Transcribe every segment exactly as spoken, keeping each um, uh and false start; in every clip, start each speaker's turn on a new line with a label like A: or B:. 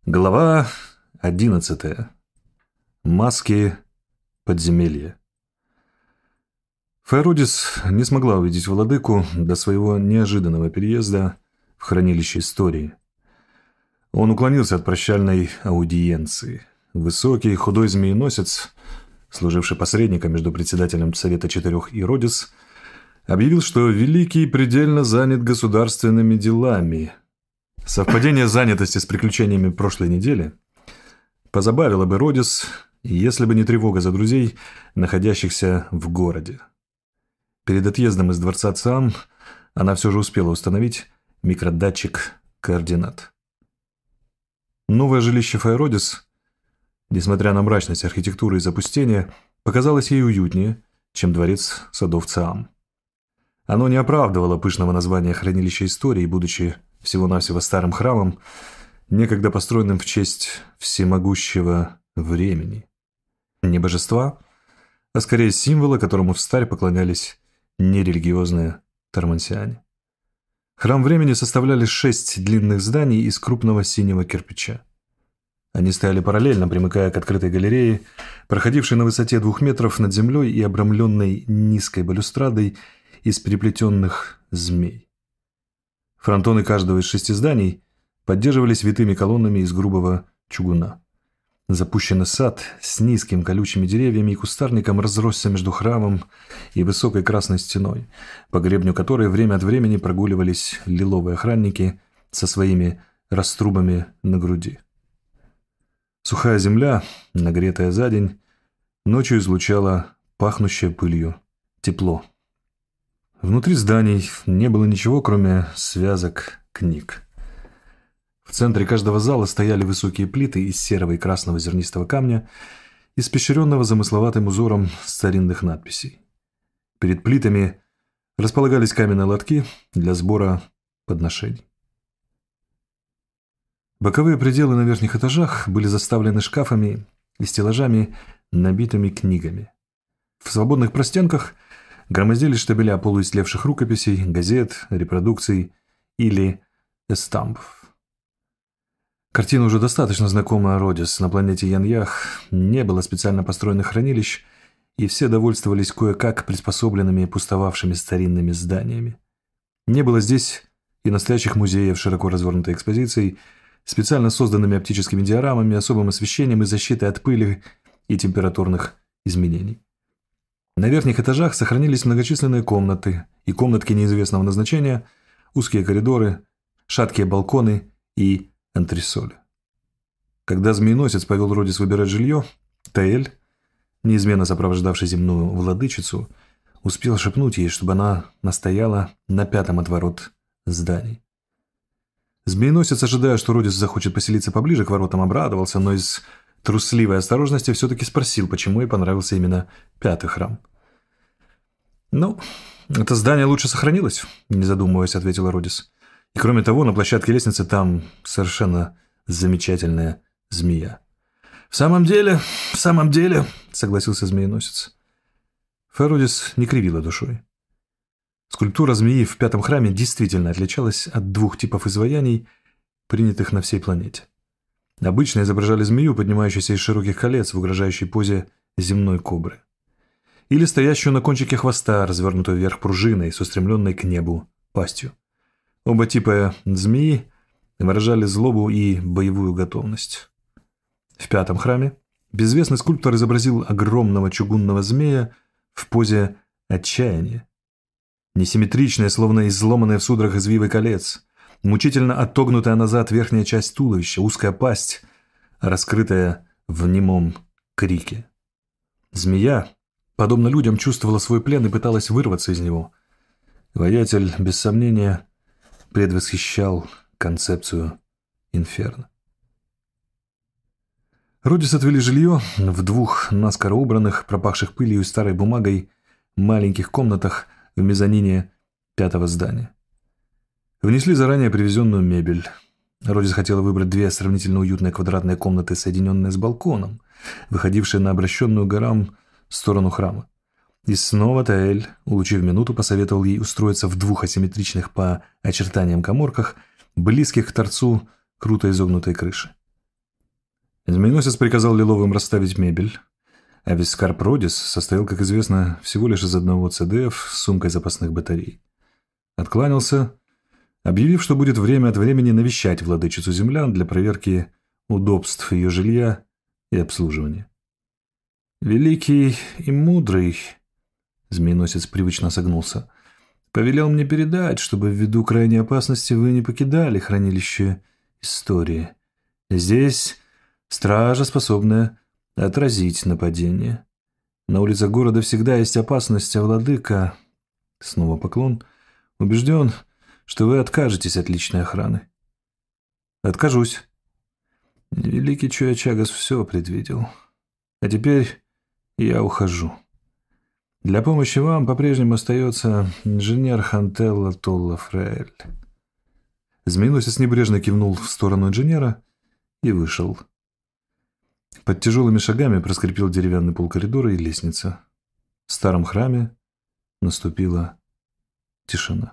A: Глава одиннадцатая. Маски подземелья. Файродис не смогла увидеть владыку до своего неожиданного переезда в хранилище истории. Он уклонился от прощальной аудиенции. Высокий, худой змееносец, служивший посредником между председателем Совета Четырех и Родис, объявил, что Великий предельно занят государственными делами. Совпадение занятости с приключениями прошлой недели позабавило бы Родис, если бы не тревога за друзей, находящихся в городе. Перед отъездом из дворца Циам она все же успела установить микродатчик координат. Новое жилище Файродис, несмотря на мрачность архитектуры и запустение, показалось ей уютнее, чем дворец садов Циам. Оно не оправдывало пышного названия хранилища истории, будучи всего-навсего старым храмом, некогда построенным в честь всемогущего времени. Не божества, а скорее символа, которому встарь поклонялись нерелигиозные тормансиане. Храм времени составляли шесть длинных зданий из крупного синего кирпича. Они стояли параллельно, примыкая к открытой галерее, проходившей на высоте двух метров над землей и обрамленной низкой балюстрадой из переплетенных змей. Фронтоны каждого из шести зданий поддерживались витыми колоннами из грубого чугуна. Запущенный сад с низкими колючими деревьями и кустарником разросся между храмом и высокой красной стеной, по гребню которой время от времени прогуливались лиловые охранники со своими раструбами на груди. Сухая земля, нагретая за день, ночью излучала пахнущее пылью тепло. Внутри зданий не было ничего, кроме связок книг. В центре каждого зала стояли высокие плиты из серого и красного зернистого камня, испещренного замысловатым узором старинных надписей. Перед плитами располагались каменные лотки для сбора подношений. Боковые пределы на верхних этажах были заставлены шкафами и стеллажами, набитыми книгами. В свободных простенках громоздились штабеля полуистлевших рукописей, газет, репродукций или эстампов. Картина уже достаточно знакома Родис. На планете Яньях не было специально построенных хранилищ, и все довольствовались кое-как приспособленными пустовавшими старинными зданиями. Не было здесь и настоящих музеев широко развернутой экспозицией, специально созданными оптическими диорамами, особым освещением и защитой от пыли и температурных изменений. На верхних этажах сохранились многочисленные комнаты и комнатки неизвестного назначения, узкие коридоры, шаткие балконы и антресоли. Когда змееносец повел Родис выбирать жилье, Таэль, неизменно сопровождавший земную владычицу, успел шепнуть ей, чтобы она настояла на пятом от ворот зданий. Змееносец, ожидая, что Родис захочет поселиться поближе к воротам, обрадовался, но из трусливой осторожности все-таки спросил, почему ей понравился именно пятый храм. «Ну, это здание лучше сохранилось», — не задумываясь, ответила Родис. «И кроме того, на площадке лестницы там совершенно замечательная змея». «В самом деле, в самом деле», — согласился змееносец. Файродис не кривила душой. Скульптура змеи в пятом храме действительно отличалась от двух типов изваяний, принятых на всей планете. Обычно изображали змею, поднимающуюся из широких колец в угрожающей позе земной кобры, или стоящую на кончике хвоста, развернутую вверх пружиной с устремленной к небу пастью. Оба типа змеи выражали злобу и боевую готовность. В пятом храме безвестный скульптор изобразил огромного чугунного змея в позе отчаяния. Несимметричная, словно изломанная в судорогах извивы колец, мучительно оттогнутая назад верхняя часть туловища, узкая пасть, раскрытая в немом крике. Змея, подобно людям, чувствовала свой плен и пыталась вырваться из него. Воятель, без сомнения, предвосхищал концепцию инферно. Родис отвели жилье в двух наскоро убранных, пропахших пылью и старой бумагой, маленьких комнатах в мезонине пятого здания. Внесли заранее привезенную мебель. Родис хотела выбрать две сравнительно уютные квадратные комнаты, соединенные с балконом, выходившие на обращенную к горам сторону храма. И снова Таэль, улучив минуту, посоветовал ей устроиться в двух асимметричных по очертаниям каморках, близких к торцу круто изогнутой крыши. Змееносец приказал Лиловым расставить мебель, а Вискарп Родис состоял, как известно, всего лишь из одного ЦДФ с сумкой запасных батарей. Откланялся, объявив, что будет время от времени навещать владычицу землян для проверки удобств ее жилья и обслуживания. «Великий и мудрый», — змееносец привычно согнулся, — «повелел мне передать, чтобы ввиду крайней опасности вы не покидали хранилище истории. Здесь стража, способная отразить нападение. На улицах города всегда есть опасность, а владыка...» Снова поклон. «Убежден, что вы откажетесь от личной охраны». «Откажусь». Великий Чуячагас все предвидел. А теперь я ухожу. Для помощи вам по-прежнему остается инженер Хантелла Толла Фрейль. Змееносец небрежно кивнул в сторону инженера и вышел. Под тяжелыми шагами проскрипел деревянный пол коридора и лестница. В старом храме наступила тишина.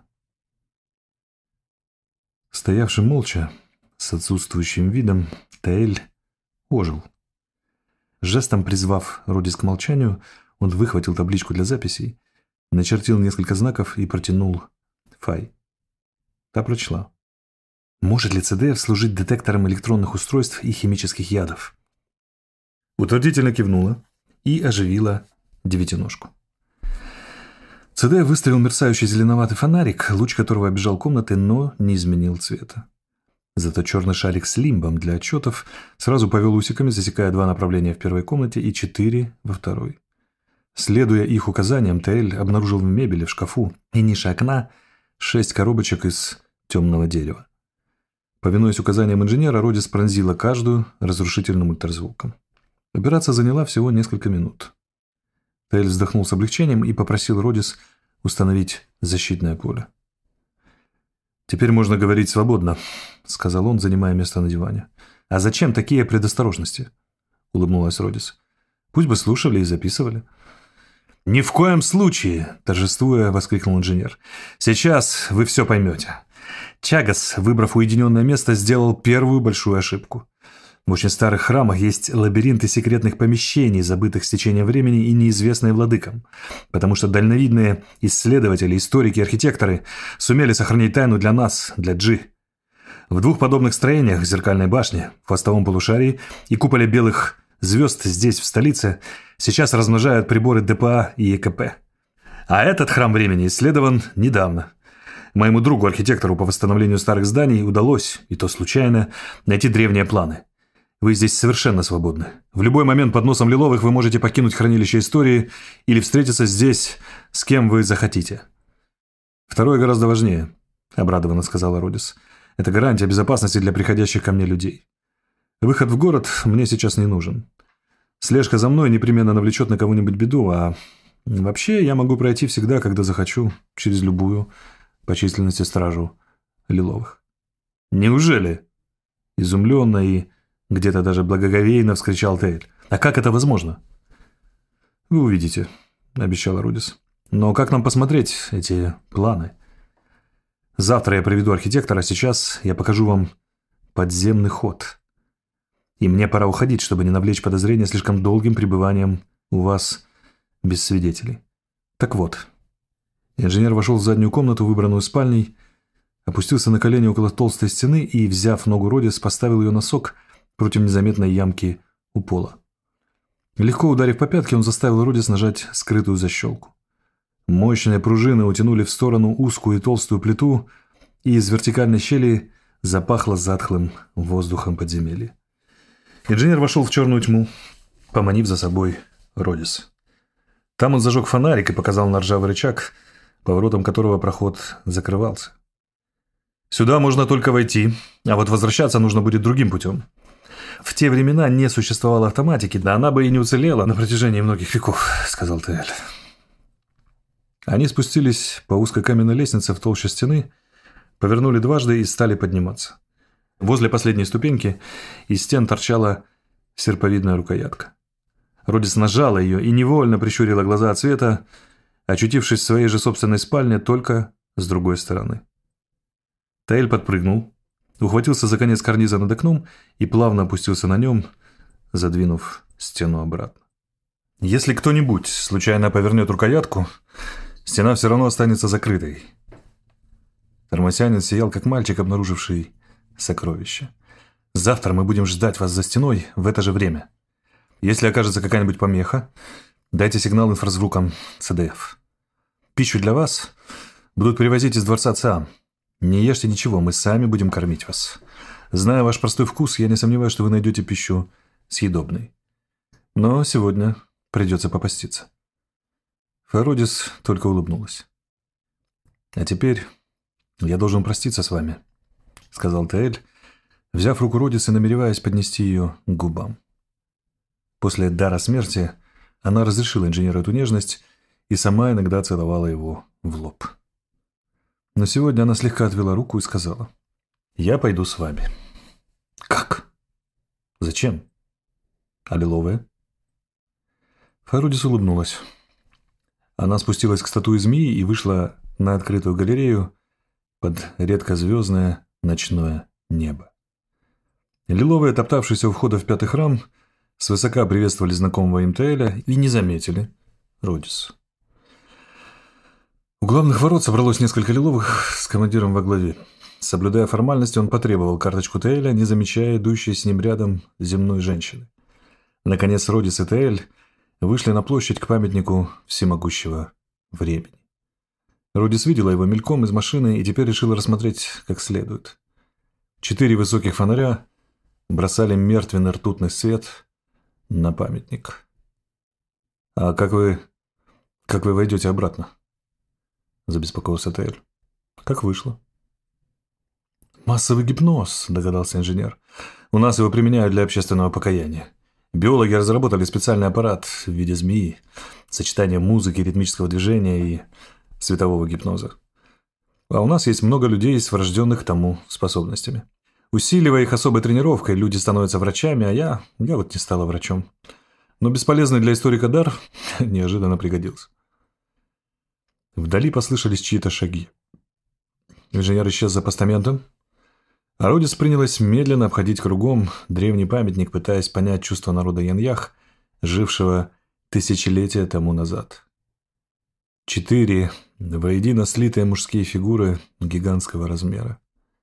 A: Стоявший молча, с отсутствующим видом, Таэль ожил. Жестом призвав Родис к молчанию, он выхватил табличку для записей, начертил несколько знаков и протянул Фай. Та прочла. «Может ли ЦДФ служить детектором электронных устройств и химических ядов?» Утвердительно кивнула и оживила девятиножку. ЦДФ выставил мерцающий зеленоватый фонарик, луч которого обежал комнаты, но не изменил цвета. Зато черный шарик с лимбом для отчетов сразу повел усиками, засекая два направления в первой комнате и четыре во второй. Следуя их указаниям, Таэль обнаружил в мебели, в шкафу и нише окна шесть коробочек из темного дерева. Повинуясь указаниям инженера, Родис пронзила каждую разрушительным ультразвуком. Операция заняла всего несколько минут. Таэль вздохнул с облегчением и попросил Родис установить защитное поле. «Теперь можно говорить свободно», — сказал он, занимая место на диване. «А зачем такие предосторожности?» — улыбнулась Родис. «Пусть бы слушали и записывали». «Ни в коем случае!» – торжествуя, воскликнул инженер. «Сейчас вы все поймете. Чагас, выбрав уединенное место, сделал первую большую ошибку. В очень старых храмах есть лабиринты секретных помещений, забытых с течением времени и неизвестные владыкам, потому что дальновидные исследователи, историки, архитекторы сумели сохранить тайну для нас, для Джи. В двух подобных строениях, в Зеркальной башне, в хвостовом полушарии и куполе белых звезд здесь, в столице, сейчас размножают приборы ДПА и ЕКП. А этот храм времени исследован недавно. Моему другу, архитектору по восстановлению старых зданий, удалось, и то случайно, найти древние планы. Вы здесь совершенно свободны. В любой момент под носом Лиловых вы можете покинуть хранилище истории или встретиться здесь с кем вы захотите. Второе гораздо важнее, обрадованно сказала Родис. Это гарантия безопасности для приходящих ко мне людей. Выход в город мне сейчас не нужен. Слежка за мной непременно навлечет на кого-нибудь беду, а вообще я могу пройти всегда, когда захочу, через любую по численности стражу Лиловых. Неужели? Изумленно и где-то даже благоговейно вскричал Таэль. А как это возможно? Вы увидите, обещала Родис. Но как нам посмотреть эти планы? Завтра я приведу архитектора, сейчас я покажу вам подземный ход. И мне пора уходить, чтобы не навлечь подозрения слишком долгим пребыванием у вас без свидетелей. Так вот. Инженер вошел в заднюю комнату, выбранную спальней, опустился на колени около толстой стены и, взяв ногу Родис, поставил ее носок против незаметной ямки у пола. Легко ударив по пятке, он заставил Родис нажать скрытую защелку. Мощные пружины утянули в сторону узкую и толстую плиту, и из вертикальной щели запахло затхлым воздухом подземелья. Инженер вошел в черную тьму, поманив за собой Родис. Там он зажег фонарик и показал на ржавый рычаг, поворотом которого проход закрывался. «Сюда можно только войти, а вот возвращаться нужно будет другим путем. В те времена не существовало автоматики, да она бы и не уцелела на протяжении многих веков», — сказал Таэль. Они спустились по узкой каменной лестнице в толще стены, повернули дважды и стали подниматься. Возле последней ступеньки из стен торчала серповидная рукоятка. Родис нажала ее и невольно прищурила глаза от света, очутившись в своей же собственной спальне, только с другой стороны. Таэль подпрыгнул, ухватился за конец карниза над окном и плавно опустился на нем, задвинув стену обратно. Если кто-нибудь случайно повернет рукоятку, стена все равно останется закрытой. Тормосянин сиял, как мальчик, обнаруживший сокровище. Завтра мы будем ждать вас за стеной в это же время. Если окажется какая-нибудь помеха, дайте сигнал инфразвуком Цэ Дэ Эф. Пищу для вас будут привозить из дворца Циан. Не ешьте ничего, мы сами будем кормить вас. Зная ваш простой вкус, я не сомневаюсь, что вы найдете пищу съедобной. Но сегодня придется попаститься. Фародис только улыбнулась. А теперь я должен проститься с вами, сказал Теэль, взяв руку Родис и намереваясь поднести ее к губам. После дара смерти она разрешила инженеру эту нежность и сама иногда целовала его в лоб. Но сегодня она слегка отвела руку и сказала: «Я пойду с вами». «Как? Зачем? А лиловая?» Фародис улыбнулась. Она спустилась к статуе змеи и вышла на открытую галерею под редкозвездное ночное небо. Лиловые, топтавшиеся у входа в пятый храм, свысока приветствовали знакомого им Теэля и не заметили Родис. У главных ворот собралось несколько лиловых с командиром во главе. Соблюдая формальности, он потребовал карточку Теэля, не замечая идущей с ним рядом земной женщины. Наконец Родис и Теэль вышли на площадь к памятнику всемогущего времени. Родис видела его мельком из машины и теперь решила рассмотреть как следует. Четыре высоких фонаря бросали мертвенный ртутный свет на памятник. «А как вы... как вы войдете обратно?» — забеспокоился Теэль. «Как вышло?» «Массовый гипноз», — догадался инженер. «У нас его применяют для общественного покаяния. Биологи разработали специальный аппарат в виде змеи, сочетание музыки, ритмического движения и светового гипноза. А у нас есть много людей с врожденных к тому способностями. Усиливая их особой тренировкой, люди становятся врачами, а я... я вот не стала врачом. Но бесполезный для историка дар неожиданно пригодился». Вдали послышались чьи-то шаги. Инженер исчез за постаментом, а Родис принялась медленно обходить кругом древний памятник, пытаясь понять чувства народа Яньях, жившего тысячелетия тому назад. Четыре воедино слитые мужские фигуры гигантского размера.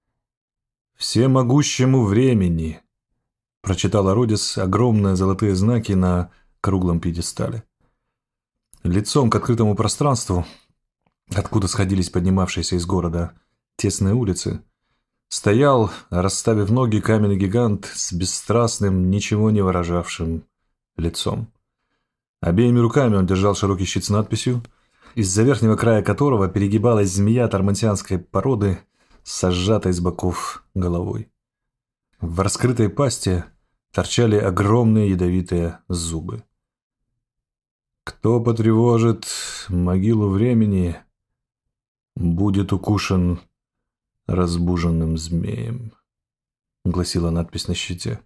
A: «Всемогущему времени», — прочитала Родис огромные золотые знаки на круглом пьедестале. Лицом к открытому пространству, откуда сходились поднимавшиеся из города тесные улицы, стоял, расставив ноги, каменный гигант с бесстрастным, ничего не выражавшим лицом. Обеими руками он держал широкий щит с надписью, из-за верхнего края которого перегибалась змея тормансианской породы с сжатой с боков головой. В раскрытой пасти торчали огромные ядовитые зубы. «Кто потревожит могилу времени, будет укушен разбуженным змеем», — гласила надпись на щите.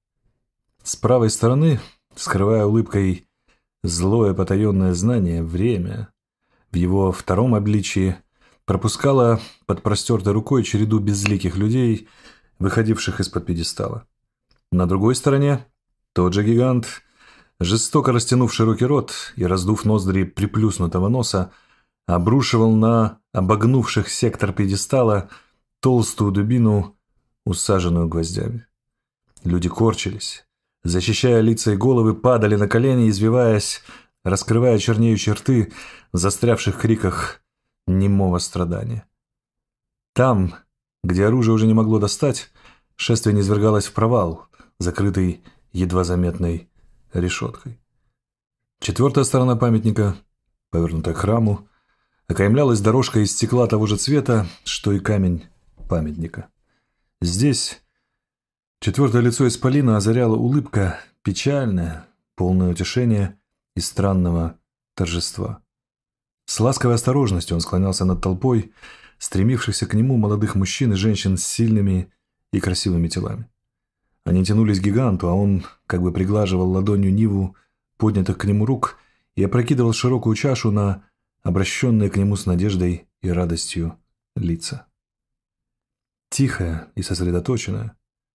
A: С правой стороны, скрывая улыбкой злое потаенное знание, время в его втором обличии пропускало под простертой рукой череду безликих людей, выходивших из-под пьедестала. На другой стороне тот же гигант, жестоко растянув широкий рот и раздув ноздри приплюснутого носа, обрушивал на обогнувших сектор пьедестала толстую дубину, усаженную гвоздями. Люди корчились, защищая лица и головы, падали на колени, извиваясь, раскрывая чернеющие рты в застрявших криках немого страдания. Там, где оружие уже не могло достать, шествие низвергалось в провал, закрытый едва заметной решеткой. Четвертая сторона памятника, повернутая к храму, окаймлялась дорожкой из стекла того же цвета, что и камень памятника. Здесь четвертое лицо исполина озаряла улыбка, печальная, полное утешения и странного торжества. С ласковой осторожностью он склонялся над толпой, стремившихся к нему молодых мужчин и женщин с сильными и красивыми телами. Они тянулись к гиганту, а он как бы приглаживал ладонью ниву поднятых к нему рук и опрокидывал широкую чашу на обращенные к нему с надеждой и радостью лица. Тихая и сосредоточенная,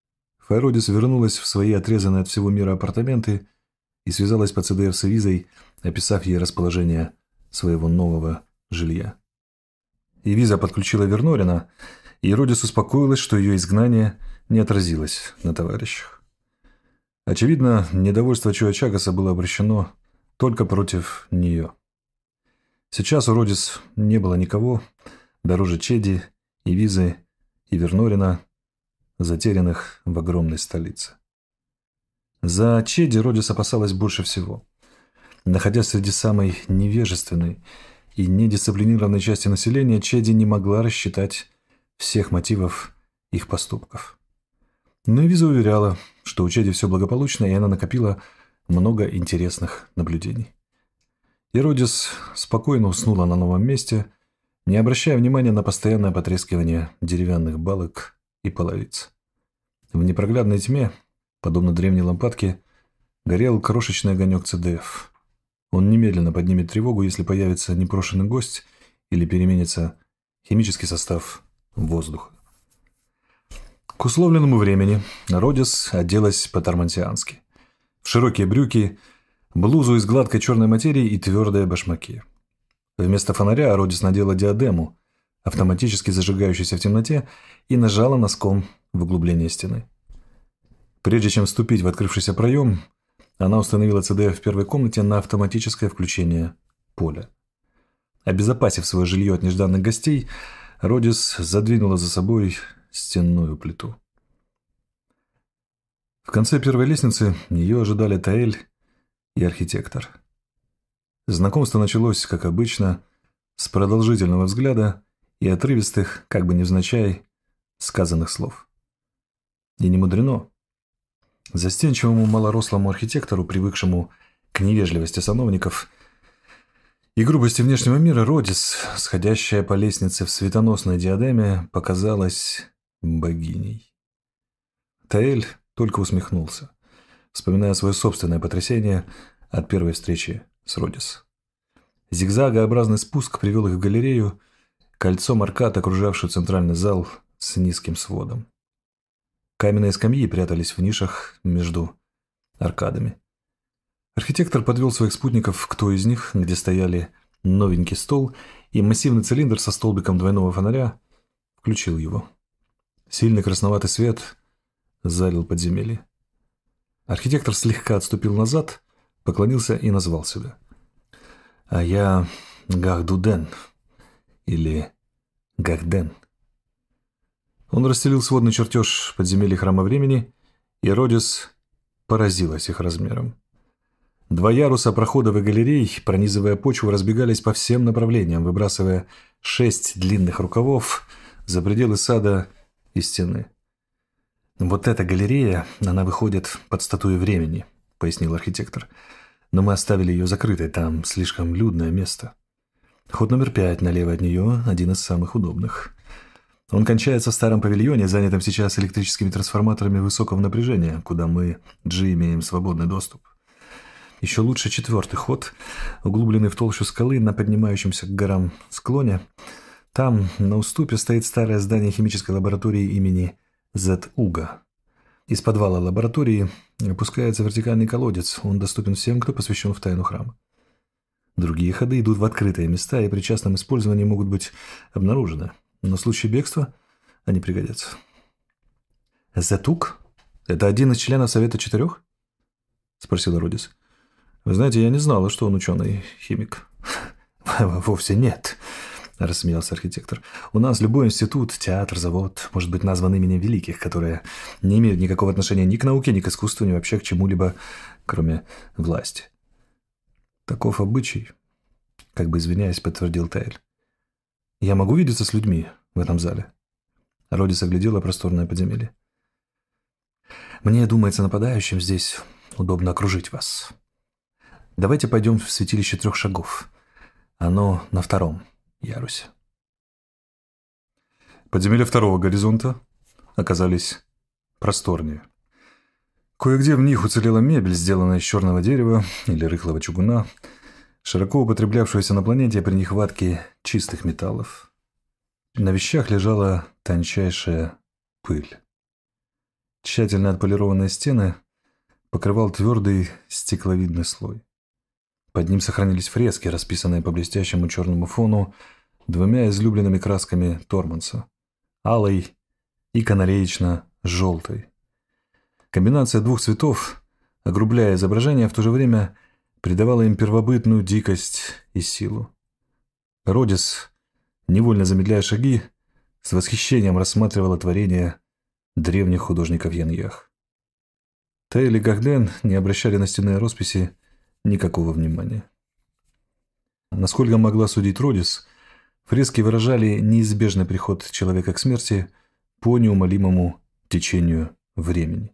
A: Файродис вернулась в свои отрезанные от всего мира апартаменты и связалась по Си Ди Эф с Эвизой, описав ей расположение своего нового жилья. Эвиза подключила Вернорина, и Родис успокоилась, что ее изгнание не отразилось на товарищах. Очевидно, недовольство Чуачагаса было обращено только против нее. Сейчас у Родис не было никого дороже Чеди, Эвизы и Вернорина, затерянных в огромной столице. За Чеди Родис опасалась больше всего. Находясь среди самой невежественной и недисциплинированной части населения, Чеди не могла рассчитать всех мотивов их поступков. Но Эвиза уверяла, что у Чеди все благополучно, и она накопила много интересных наблюдений. И Родис спокойно уснула на новом месте, не обращая внимания на постоянное потрескивание деревянных балок и половиц. В непроглядной тьме, подобно древней лампадке, горел крошечный огонек Си Ди Эф. Он немедленно поднимет тревогу, если появится непрошенный гость или переменится химический состав воздуха. К условленному времени Родис оделась по-тормансиански. В широкие брюки, блузу из гладкой черной материи и твердые башмаки. Вместо фонаря Родис надела диадему, автоматически зажигающуюся в темноте, и нажала носком в углубление стены. Прежде чем вступить в открывшийся проем, она установила Си Ди Эф в первой комнате на автоматическое включение поля. Обезопасив свое жилье от нежданных гостей, Родис задвинула за собой стенную плиту. В конце первой лестницы ее ожидали Таэль и архитектор. Знакомство началось, как обычно, с продолжительного взгляда и отрывистых, как бы невзначай, сказанных слов. И не мудрено. Застенчивому малорослому архитектору, привыкшему к невежливости сановников и грубости внешнего мира, Родис, сходящая по лестнице в светоносной диадеме, показалась богиней. Таэль только усмехнулся, вспоминая свое собственное потрясение от первой встречи с Родис. Зигзагообразный спуск привел их в галерею, кольцом аркад, окружавшую центральный зал с низким сводом. Каменные скамьи прятались в нишах между аркадами. Архитектор подвел своих спутников к той из них, где стояли новенький стол и массивный цилиндр со столбиком двойного фонаря, включил его. Сильный красноватый свет залил подземелье. Архитектор слегка отступил назад, поклонился и назвал себя. «А я Гах-Дуден, или Гах-Ден». Он расстелил сводный чертеж подземелья храма времени, и Родис поразилась их размером. Два яруса проходов и галерей, пронизывая почву, разбегались по всем направлениям, выбрасывая шесть длинных рукавов за пределы сада и стены. «Вот эта галерея, она выходит под статую времени», — пояснил архитектор. «Но мы оставили ее закрытой, там слишком людное место. Ход номер пять налево от нее один из самых удобных. Он кончается в старом павильоне, занятом сейчас электрическими трансформаторами высокого напряжения, куда мы, Джи, имеем свободный доступ. Еще лучше четвертый ход, углубленный в толщу скалы на поднимающемся к горам склоне. Там, на уступе, стоит старое здание химической лаборатории имени Зет-Уга. Из подвала лаборатории опускается вертикальный колодец, он доступен всем, кто посвящен в тайну храма. Другие ходы идут в открытые места и при частном использовании могут быть обнаружены. Но в случае бегства они пригодятся. «Зетук? Это один из членов Совета Четырех?» — спросила Родис. «Вы знаете, я не знала, что он ученый-химик». «Вовсе нет», — рассмеялся архитектор. «У нас любой институт, театр, завод может быть назван именем великих, которые не имеют никакого отношения ни к науке, ни к искусству, ни вообще к чему-либо, кроме власти». «Таков обычай», — как бы извиняясь, подтвердил Таэль. «Я могу видеться с людьми в этом зале?» Родис оглядела просторное подземелье. «Мне думается, нападающим здесь удобно окружить вас. Давайте пойдем в святилище трех шагов. Оно на втором ярусе». Подземелья второго горизонта оказались просторнее. Кое-где в них уцелела мебель, сделанная из черного дерева или рыхлого чугуна, широко употреблявшуюся на планете при нехватке чистых металлов. На вещах лежала тончайшая пыль. Тщательно отполированные стены покрывал твердый стекловидный слой. Под ним сохранились фрески, расписанные по блестящему черному фону двумя излюбленными красками Торманса – алой и канареечно-желтой. Комбинация двух цветов, огрубляя изображение, в то же время придавала им первобытную дикость и силу. Родис, невольно замедляя шаги, с восхищением рассматривала творение древних художников Яньях. Тейл и Гагден не обращали на стенные росписи никакого внимания. Насколько могла судить Родис, фрески выражали неизбежный приход человека к смерти по неумолимому течению времени.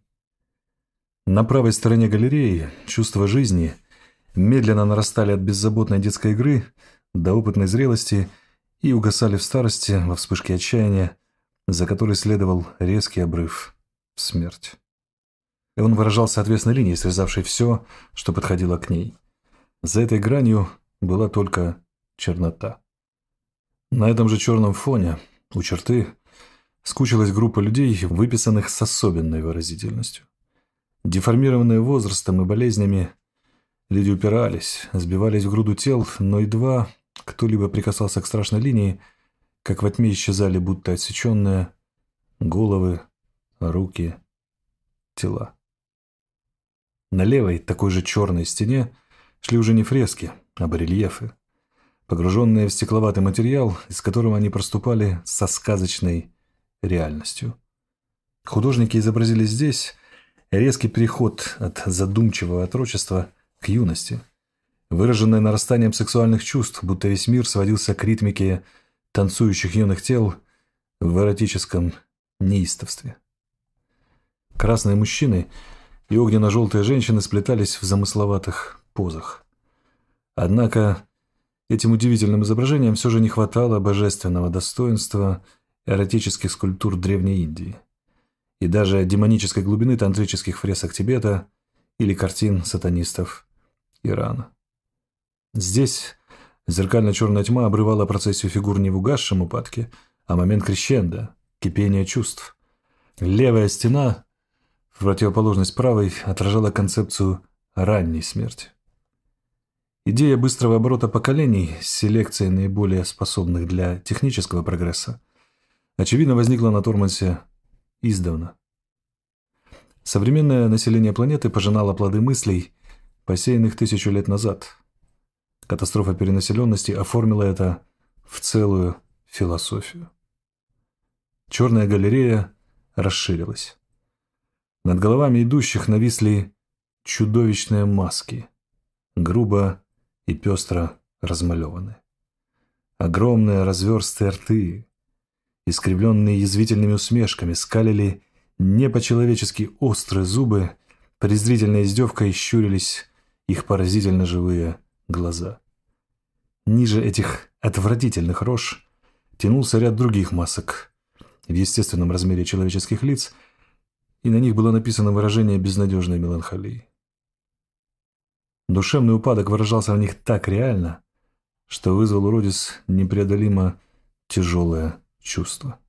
A: На правой стороне галереи чувства жизни медленно нарастали от беззаботной детской игры до опытной зрелости и угасали в старости во вспышке отчаяния, за которой следовал резкий обрыв в смерть. И он выражался отвесной линией, срезавшей все, что подходило к ней. За этой гранью была только чернота. На этом же черном фоне, у черты, скучилась группа людей, выписанных с особенной выразительностью. Деформированные возрастом и болезнями, люди упирались, сбивались в груду тел, но едва кто-либо прикасался к страшной линии, как во тьме исчезали будто отсеченные головы, руки, тела. На левой, такой же черной стене шли уже не фрески, а барельефы, погруженные в стекловатый материал, из которого они проступали со сказочной реальностью. Художники изобразили здесь резкий переход от задумчивого отрочества к юности, выраженное нарастанием сексуальных чувств, будто весь мир сводился к ритмике танцующих юных тел в эротическом неистовстве. Красные мужчины и огненно-желтые женщины сплетались в замысловатых позах. Однако этим удивительным изображениям все же не хватало божественного достоинства эротических скульптур Древней Индии и даже демонической глубины тантрических фресок Тибета или картин сатанистов Ирана. Здесь зеркально-черная тьма обрывала процессию фигур не в угасшем упадке, а момент крещендо, кипения чувств. Левая стена, в противоположность правой, отражала концепцию ранней смерти. Идея быстрого оборота поколений с селекцией наиболее способных для технического прогресса очевидно возникла на Тормансе издавна. Современное население планеты пожинало плоды мыслей, посеянных тысячу лет назад. Катастрофа перенаселенности оформила это в целую философию. Черная галерея расширилась. Над головами идущих нависли чудовищные маски, грубо и пестро размалеваны. Огромные разверстые рты, искривленные язвительными усмешками, скалили не по-человечески острые зубы, презрительной издевкой щурились их поразительно живые глаза. Ниже этих отвратительных рож тянулся ряд других масок в естественном размере человеческих лиц, и на них было написано выражение безнадежной меланхолии. Душевный упадок выражался в них так реально, что вызвал у Родис непреодолимо тяжелое чувство.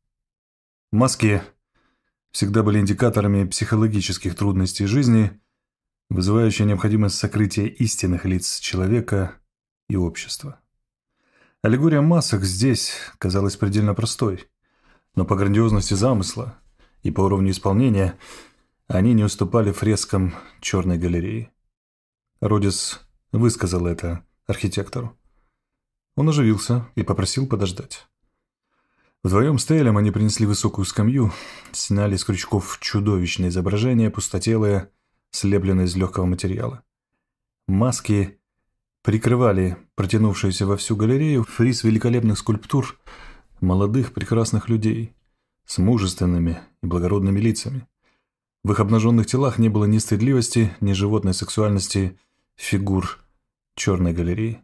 A: Маски всегда были индикаторами психологических трудностей жизни, вызывающие необходимость сокрытия истинных лиц человека и общества. Аллегория масок здесь казалась предельно простой, но по грандиозности замысла и по уровню исполнения они не уступали фрескам черной галереи. Родис высказал это архитектору. Он оживился и попросил подождать. Вдвоем с Тейлем они принесли высокую скамью, сняли с крючков чудовищное изображение, пустотелое, слепленное из легкого материала. Маски прикрывали протянувшуюся во всю галерею фриз великолепных скульптур молодых прекрасных людей с мужественными и благородными лицами. В их обнаженных телах не было ни стыдливости, ни животной сексуальности фигур черной галереи.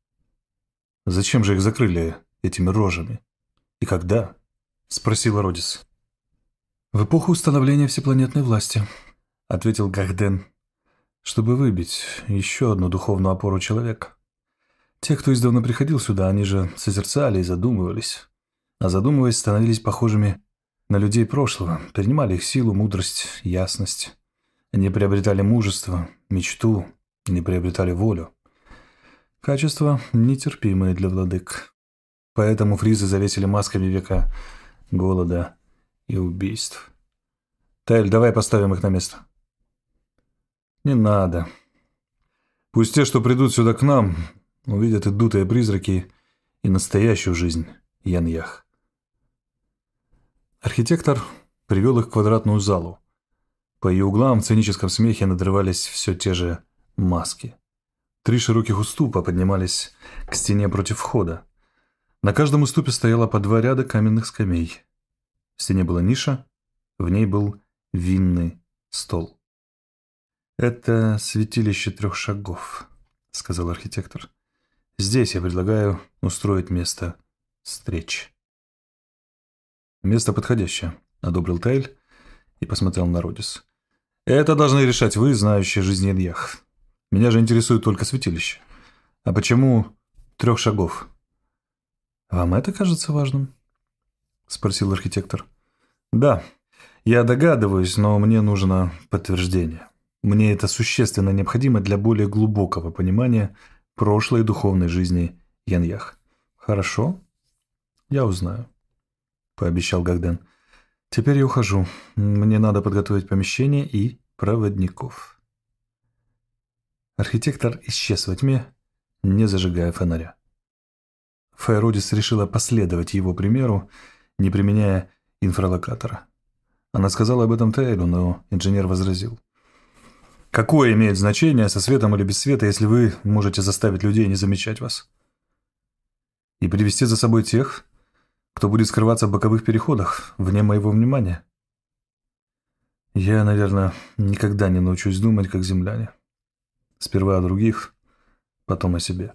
A: «Зачем же их закрыли этими рожами? И когда?» — спросила Родис. «В эпоху установления всепланетной власти», — ответил Гагден, «чтобы выбить еще одну духовную опору человека. Те, кто издавна приходил сюда, они же созерцали и задумывались, а задумываясь, становились похожими на людей прошлого, перенимали их силу, мудрость, ясность. Они приобретали мужество, мечту, не приобретали волю. Качества, нетерпимые для владык. Поэтому фризы завесили масками века голода и убийств. Таэль, давай поставим их на место. Не надо. Пусть те, что придут сюда к нам, увидят и дутые призраки, и настоящую жизнь Яньях. Архитектор привел их в квадратную залу. По ее углам в циническом смехе надрывались все те же маски. Три широких уступа поднимались к стене против входа. На каждом уступе стояло по два ряда каменных скамей. В стене была ниша, в ней был винный стол. «Это святилище трех шагов», — сказал архитектор. «Здесь я предлагаю устроить место встреч». «Место подходящее», — одобрил Таэль и посмотрел на Родис. «Это должны решать вы, знающие жизнь Яньях. Меня же интересует только святилище. А почему трех шагов?» «Вам это кажется важным?» — спросил архитектор. «Да, я догадываюсь, но мне нужно подтверждение. Мне это существенно необходимо для более глубокого понимания прошлой духовной жизни Яньях». «Хорошо, я узнаю», — пообещал Гагден. «Теперь я ухожу. Мне надо подготовить помещение и проводников». Архитектор исчез во тьме, не зажигая фонаря. Фейродис решила последовать его примеру, не применяя инфралокатора. Она сказала об этом Таэлю, но инженер возразил. «Какое имеет значение, со светом или без света, если вы можете заставить людей не замечать вас? И привести за собой тех, кто будет скрываться в боковых переходах, вне моего внимания? Я, наверное, никогда не научусь думать, как земляне. Сперва о других, потом о себе.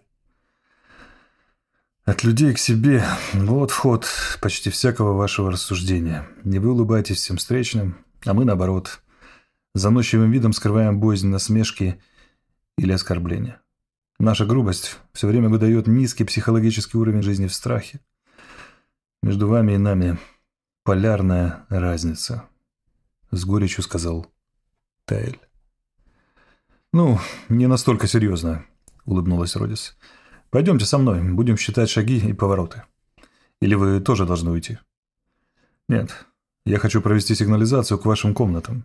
A: От людей к себе – вот вход почти всякого вашего рассуждения. Не вы улыбаетесь всем встречным, а мы, наоборот, заносчивым видом скрываем боязнь насмешки или оскорбления. Наша грубость все время выдает низкий психологический уровень жизни в страхе. Между вами и нами полярная разница», – с горечью сказал Таэль. «Ну, не настолько серьезно», – улыбнулась Родис. «Пойдемте со мной, будем считать шаги и повороты. Или вы тоже должны уйти?» «Нет, я хочу провести сигнализацию к вашим комнатам».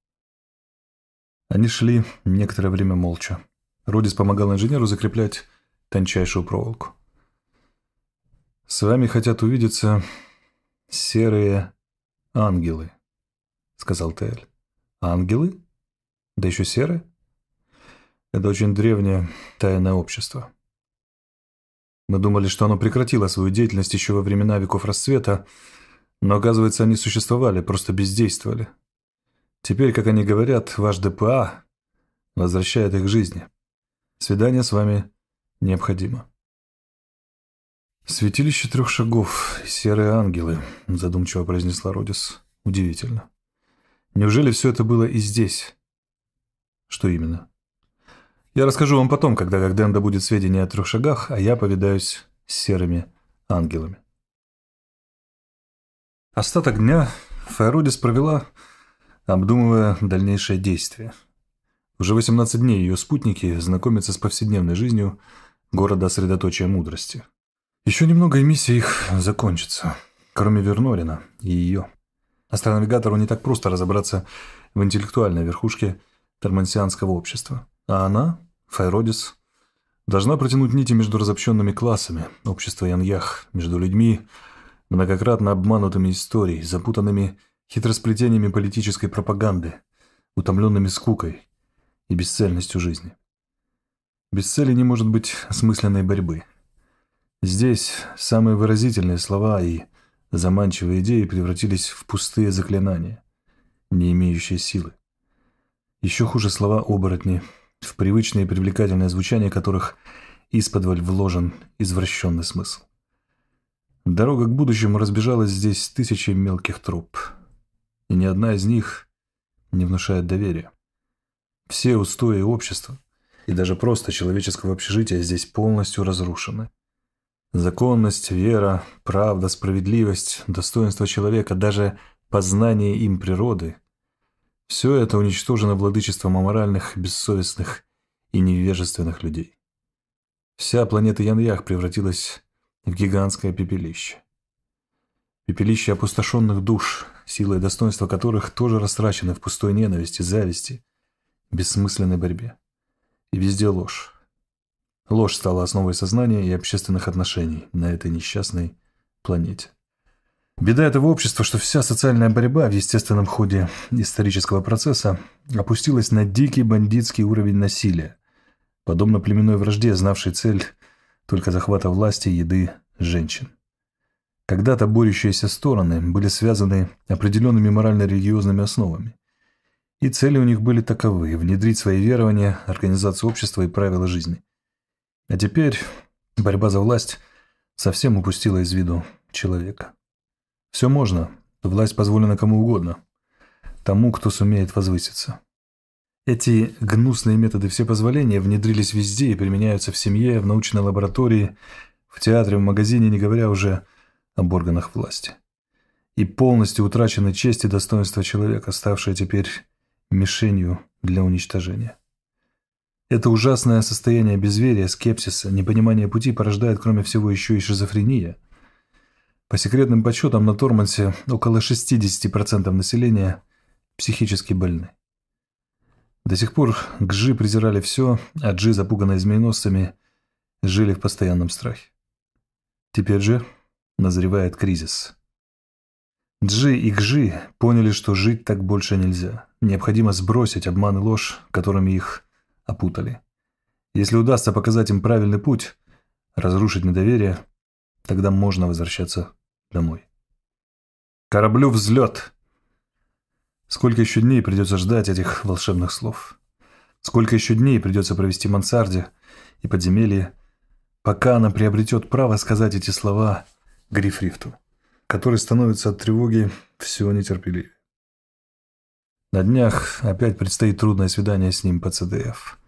A: Они шли некоторое время молча. Родис помогал инженеру закреплять тончайшую проволоку. «С вами хотят увидеться серые ангелы», — сказал Таэль. «Ангелы? Да еще серые? Это очень древнее тайное общество. Мы думали, что оно прекратило свою деятельность еще во времена веков расцвета, но, оказывается, они существовали, просто бездействовали. Теперь, как они говорят, ваш ДПА возвращает их к жизни. Свидание с вами необходимо». «Святилище трех шагов и серые ангелы», — задумчиво произнесла Родис. «Удивительно. Неужели все это было и здесь?» «Что именно?» «Я расскажу вам потом, когда Гагден добудет сведения о трех шагах, а я повидаюсь с серыми ангелами». Остаток дня Фейродис провела, обдумывая дальнейшие действия. Уже восемнадцать дней ее спутники знакомятся с повседневной жизнью города-средоточия мудрости. Еще немного, и миссия их закончится, кроме Вернорина и ее. Астронавигатору не так просто разобраться в интеллектуальной верхушке термансианского общества. А она, Фейродис, должна протянуть нити между разобщенными классами общества Яньях, между людьми, многократно обманутыми историей, запутанными хитросплетениями политической пропаганды, утомленными скукой и бесцельностью жизни. Без цели не может быть осмысленной борьбы. Здесь самые выразительные слова и заманчивые идеи превратились в пустые заклинания, не имеющие силы. Еще хуже слова оборотни, в привычное и привлекательное звучание которых исподволь вложен извращенный смысл. Дорога к будущему разбежалась здесь тысячи мелких троп, и ни одна из них не внушает доверия. Все устои общества и даже просто человеческого общежития здесь полностью разрушены. Законность, вера, правда, справедливость, достоинство человека, даже познание им природы – все это уничтожено владычеством аморальных, бессовестных и невежественных людей. Вся планета Яньях превратилась в гигантское пепелище. Пепелище опустошенных душ, сила и достоинство которых тоже растрачены в пустой ненависти, зависти, бессмысленной борьбе. И везде ложь. Ложь стала основой сознания и общественных отношений на этой несчастной планете. Беда этого общества, что вся социальная борьба в естественном ходе исторического процесса опустилась на дикий бандитский уровень насилия, подобно племенной вражде, знавшей цель только захвата власти, еды, женщин. Когда-то борющиеся стороны были связаны определенными морально-религиозными основами. И цели у них были таковы – внедрить свои верования, организацию общества и правила жизни. А теперь борьба за власть совсем упустила из виду человека. Все можно, власть позволена кому угодно, тому, кто сумеет возвыситься. Эти гнусные методы всепозволения внедрились везде и применяются в семье, в научной лаборатории, в театре, в магазине, не говоря уже об органах власти. И полностью утрачены честь и достоинство человека, ставшее теперь мишенью для уничтожения. Это ужасное состояние безверия, скепсиса, непонимания пути порождает, кроме всего, еще и шизофрения. По секретным подсчетам на Тормансе около шестьдесят процентов населения психически больны. До сих пор Гжи презирали все, а Джи, запуганные змееносцами, жили в постоянном страхе. Теперь же назревает кризис. Джи и Гжи поняли, что жить так больше нельзя. Необходимо сбросить обман и ложь, которыми их опутали. Если удастся показать им правильный путь, разрушить недоверие, тогда можно возвращаться домой. Кораблю взлет! Сколько еще дней придется ждать этих волшебных слов? Сколько еще дней придется провести в мансарде и подземелье, пока она приобретет право сказать эти слова Грифрифту, который становится от тревоги все нетерпеливее. На днях опять предстоит трудное свидание с ним по Цэ Дэ Эф.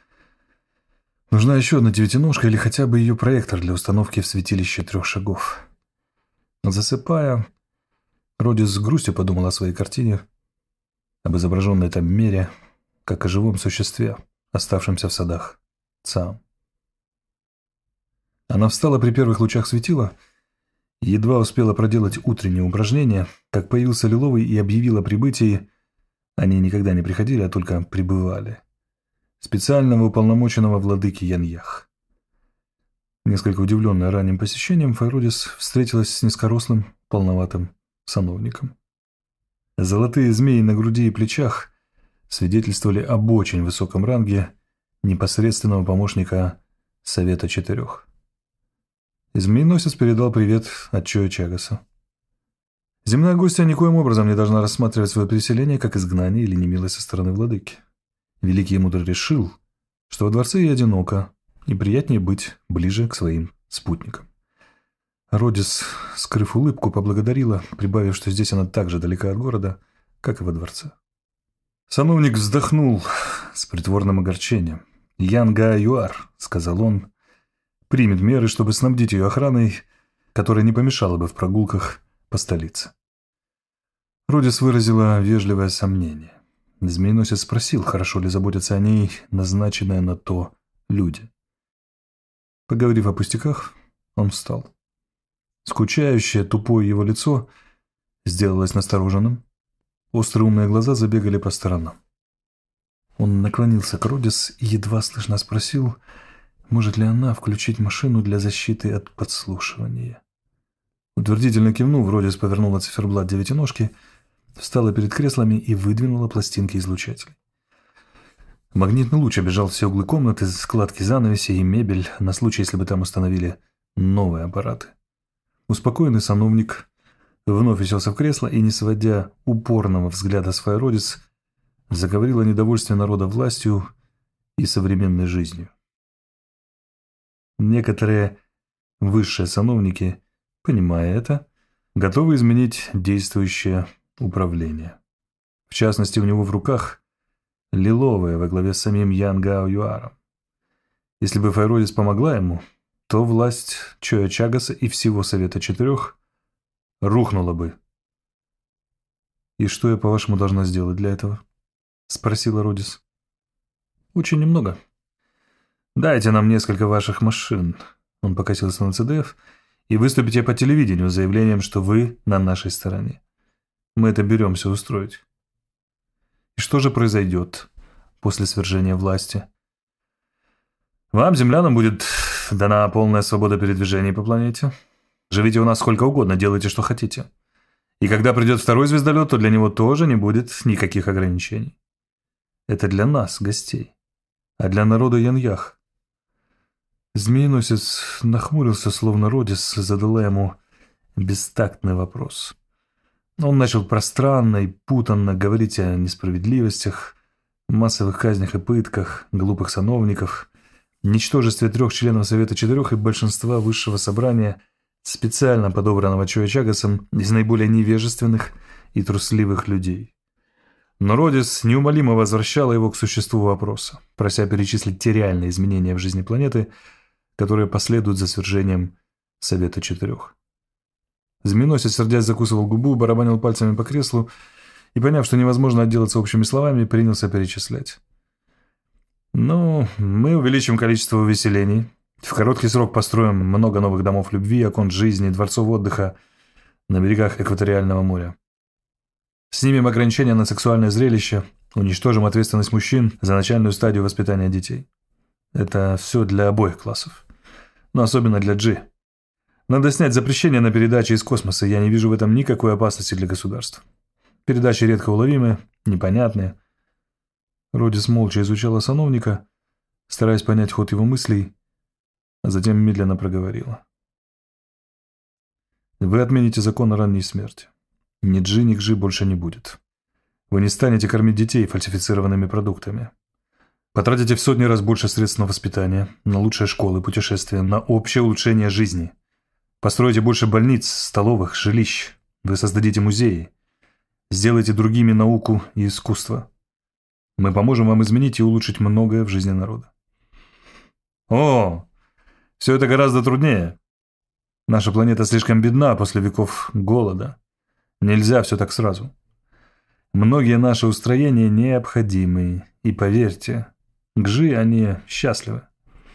A: Нужна еще одна девятиножка или хотя бы ее проектор для установки в святилище трех шагов. Засыпая, Родис с грустью подумал о своей картине, об изображенной там Мере, как о живом существе, оставшемся в садах Цаам. Она встала при первых лучах светила и едва успела проделать утреннее упражнение, как появился Лиловый и объявил о прибытии. Они никогда не приходили, а только прибывали. Специального уполномоченного владыки Яньях. Несколько удивленная ранним посещением, Файродис встретилась с низкорослым, полноватым сановником. Золотые змеи на груди и плечах свидетельствовали об очень высоком ранге непосредственного помощника Совета Четырех. Змееносец передал привет от Чоя Чагаса. Земная гостья никоим образом не должна рассматривать свое переселение как изгнание или немилость со стороны владыки. Великий и мудрый решил, что во дворце ей одиноко, и приятнее быть ближе к своим спутникам. Родис, скрыв улыбку, поблагодарила, прибавив, что здесь она так же далека от города, как и во дворце. Сановник вздохнул с притворным огорчением. «Ян Га Юар», — сказал он, — «примет меры, чтобы снабдить ее охраной, которая не помешала бы в прогулках по столице». Родис выразила вежливое сомнение. Змееносец спросил, хорошо ли заботятся о ней назначенные на то люди. Поговорив о пустяках, он встал. Скучающее, тупое его лицо сделалось настороженным. Острые умные глаза забегали по сторонам. Он наклонился к Родис и едва слышно спросил, может ли она включить машину для защиты от подслушивания. Утвердительно кивнув, Родис повернула циферблат девятиножки, встала перед креслами и выдвинула пластинки излучателей. Магнитный луч обежал все углы комнаты, складки занавесей и мебель на случай, если бы там установили новые аппараты. Успокоенный сановник вновь уселся в кресло и, не сводя упорного взгляда с Файродис, заговорил о недовольстве народа властью и современной жизнью. Некоторые высшие сановники, понимая это, готовы изменить действующее управление. В частности, у него в руках Лиловая во главе с самим Ян Гао Юаром. Если бы Файродис помогла ему, то власть Чоя Чагаса и всего Совета Четырех рухнула бы. «И что я, по-вашему, должна сделать для этого?» — спросила Родис. «Очень немного. Дайте нам несколько ваших машин», — он покосился на ЦДФ, «и выступите по телевидению с заявлением, что вы на нашей стороне. Мы это беремся устроить». «И что же произойдет после свержения власти?» «Вам, землянам, будет дана полная свобода передвижения по планете. Живите у нас сколько угодно, делайте, что хотите. И когда придет второй звездолет, то для него тоже не будет никаких ограничений. Это для нас, гостей. А для народа Яньях». Змееносец нахмурился, словно Родис задала ему бестактный вопрос. Он начал пространно и путанно говорить о несправедливостях, массовых казнях и пытках, глупых сановников, ничтожестве трех членов Совета Четырех и большинства Высшего Собрания, специально подобранного Чоя Чагасом из наиболее невежественных и трусливых людей. Но Родис неумолимо возвращала его к существу вопроса, прося перечислить те реальные изменения в жизни планеты, которые последуют за свержением Совета Четырех. Змееносец, сердясь, закусывал губу, барабанил пальцами по креслу и, поняв, что невозможно отделаться общими словами, принялся перечислять. «Ну, мы увеличим количество увеселений, в короткий срок построим много новых домов любви, окон жизни, дворцов отдыха на берегах экваториального моря. Снимем ограничения на сексуальное зрелище, уничтожим ответственность мужчин за начальную стадию воспитания детей. Это все для обоих классов, но особенно для G. Надо снять запрещение на передачи из космоса, я не вижу в этом никакой опасности для государства. Передачи редко уловимые, непонятные». Родис молча изучала сановника, стараясь понять ход его мыслей, а затем медленно проговорила. «Вы отмените закон о ранней смерти. Ни Джи, ни Гжи больше не будет. Вы не станете кормить детей фальсифицированными продуктами. Потратите в сотни раз больше средств на воспитание, на лучшие школы, путешествия, на общее улучшение жизни. Построите больше больниц, столовых, жилищ. Вы создадите музеи. Сделайте другими науку и искусство. Мы поможем вам изменить и улучшить многое в жизни народа». «О, все это гораздо труднее. Наша планета слишком бедна после веков голода. Нельзя все так сразу. Многие наши устроения необходимы, и поверьте, Гжи, они счастливы.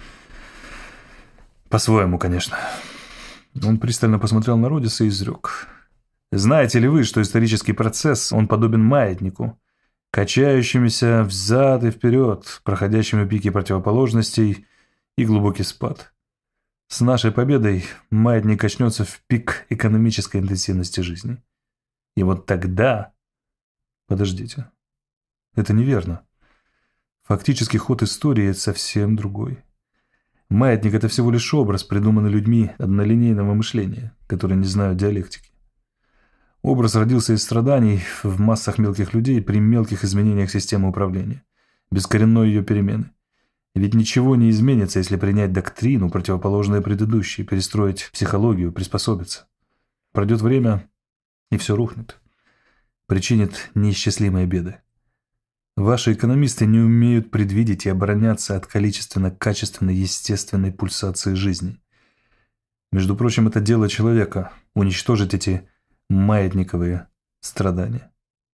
A: По-своему, конечно». Он пристально посмотрел на Родиса и изрек. «Знаете ли вы, что исторический процесс, он подобен маятнику, качающимися взад и вперед, проходящими пики противоположностей и глубокий спад? С нашей победой маятник качнется в пик экономической интенсивности жизни. И вот тогда...» Подождите. Это неверно. Фактически ход истории совсем другой. Маятник – это всего лишь образ, придуманный людьми однолинейного мышления, которые не знают диалектики. Образ родился из страданий в массах мелких людей при мелких изменениях системы управления, без коренной ее перемены. Ведь ничего не изменится, если принять доктрину, противоположную предыдущей, перестроить психологию, приспособиться. Пройдет время, и все рухнет. Причинит неисчислимые беды. Ваши экономисты не умеют предвидеть и обороняться от количественно-качественной естественной пульсации жизни. Между прочим, это дело человека – уничтожить эти маятниковые страдания.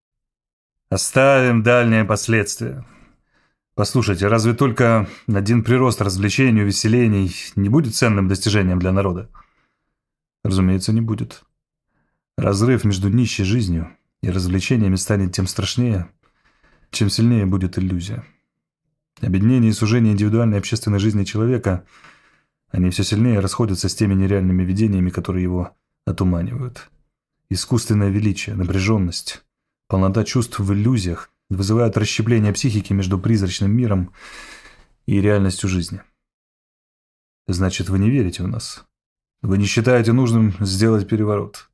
A: Оставим дальние последствия. Послушайте, разве только один прирост развлечений, увеселений не будет ценным достижением для народа? Разумеется, не будет. Разрыв между нищей жизнью и развлечениями станет тем страшнее, чем сильнее будет иллюзия. Обеднение и сужение индивидуальной и общественной жизни человека, они все сильнее расходятся с теми нереальными видениями, которые его отуманивают. Искусственное величие, напряженность, полнота чувств в иллюзиях вызывают расщепление психики между призрачным миром и реальностью жизни. Значит, вы не верите в нас. Вы не считаете нужным сделать переворот.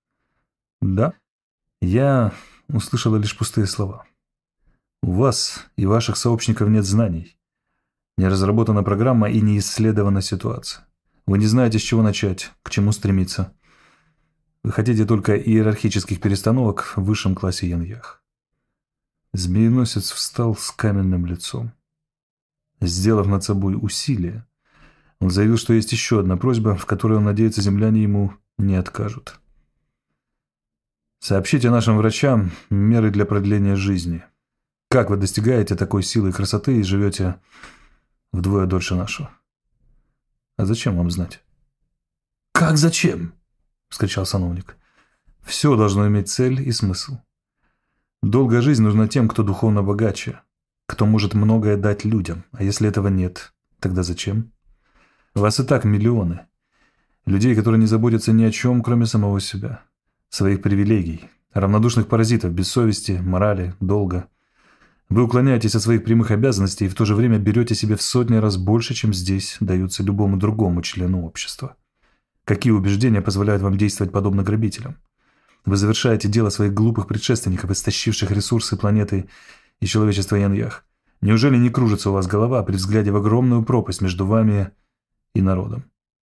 A: Да, я услышала лишь пустые слова. У вас и ваших сообщников нет знаний. Не разработана программа и не исследована ситуация. Вы не знаете, с чего начать, к чему стремиться. Вы хотите только иерархических перестановок в высшем классе Яньях. Змееносец встал с каменным лицом. Сделав над собой усилие, он заявил, что есть еще одна просьба, в которой он надеется, земляне ему не откажут. Сообщите нашим врачам меры для продления жизни. Как вы достигаете такой силы и красоты и живете вдвое дольше нашего? А зачем вам знать? Как зачем? Вскричал сановник. Все должно иметь цель и смысл. Долгая жизнь нужна тем, кто духовно богаче, кто может многое дать людям. А если этого нет, тогда зачем? Вас и так миллионы. Людей, которые не заботятся ни о чем, кроме самого себя. Своих привилегий, равнодушных паразитов, без совести, морали, долга. Вы уклоняетесь от своих прямых обязанностей и в то же время берете себе в сотни раз больше, чем здесь даются любому другому члену общества. Какие убеждения позволяют вам действовать подобно грабителям? Вы завершаете дело своих глупых предшественников, истощивших ресурсы планеты и человечества Яньях. Неужели не кружится у вас голова при взгляде в огромную пропасть между вами и народом?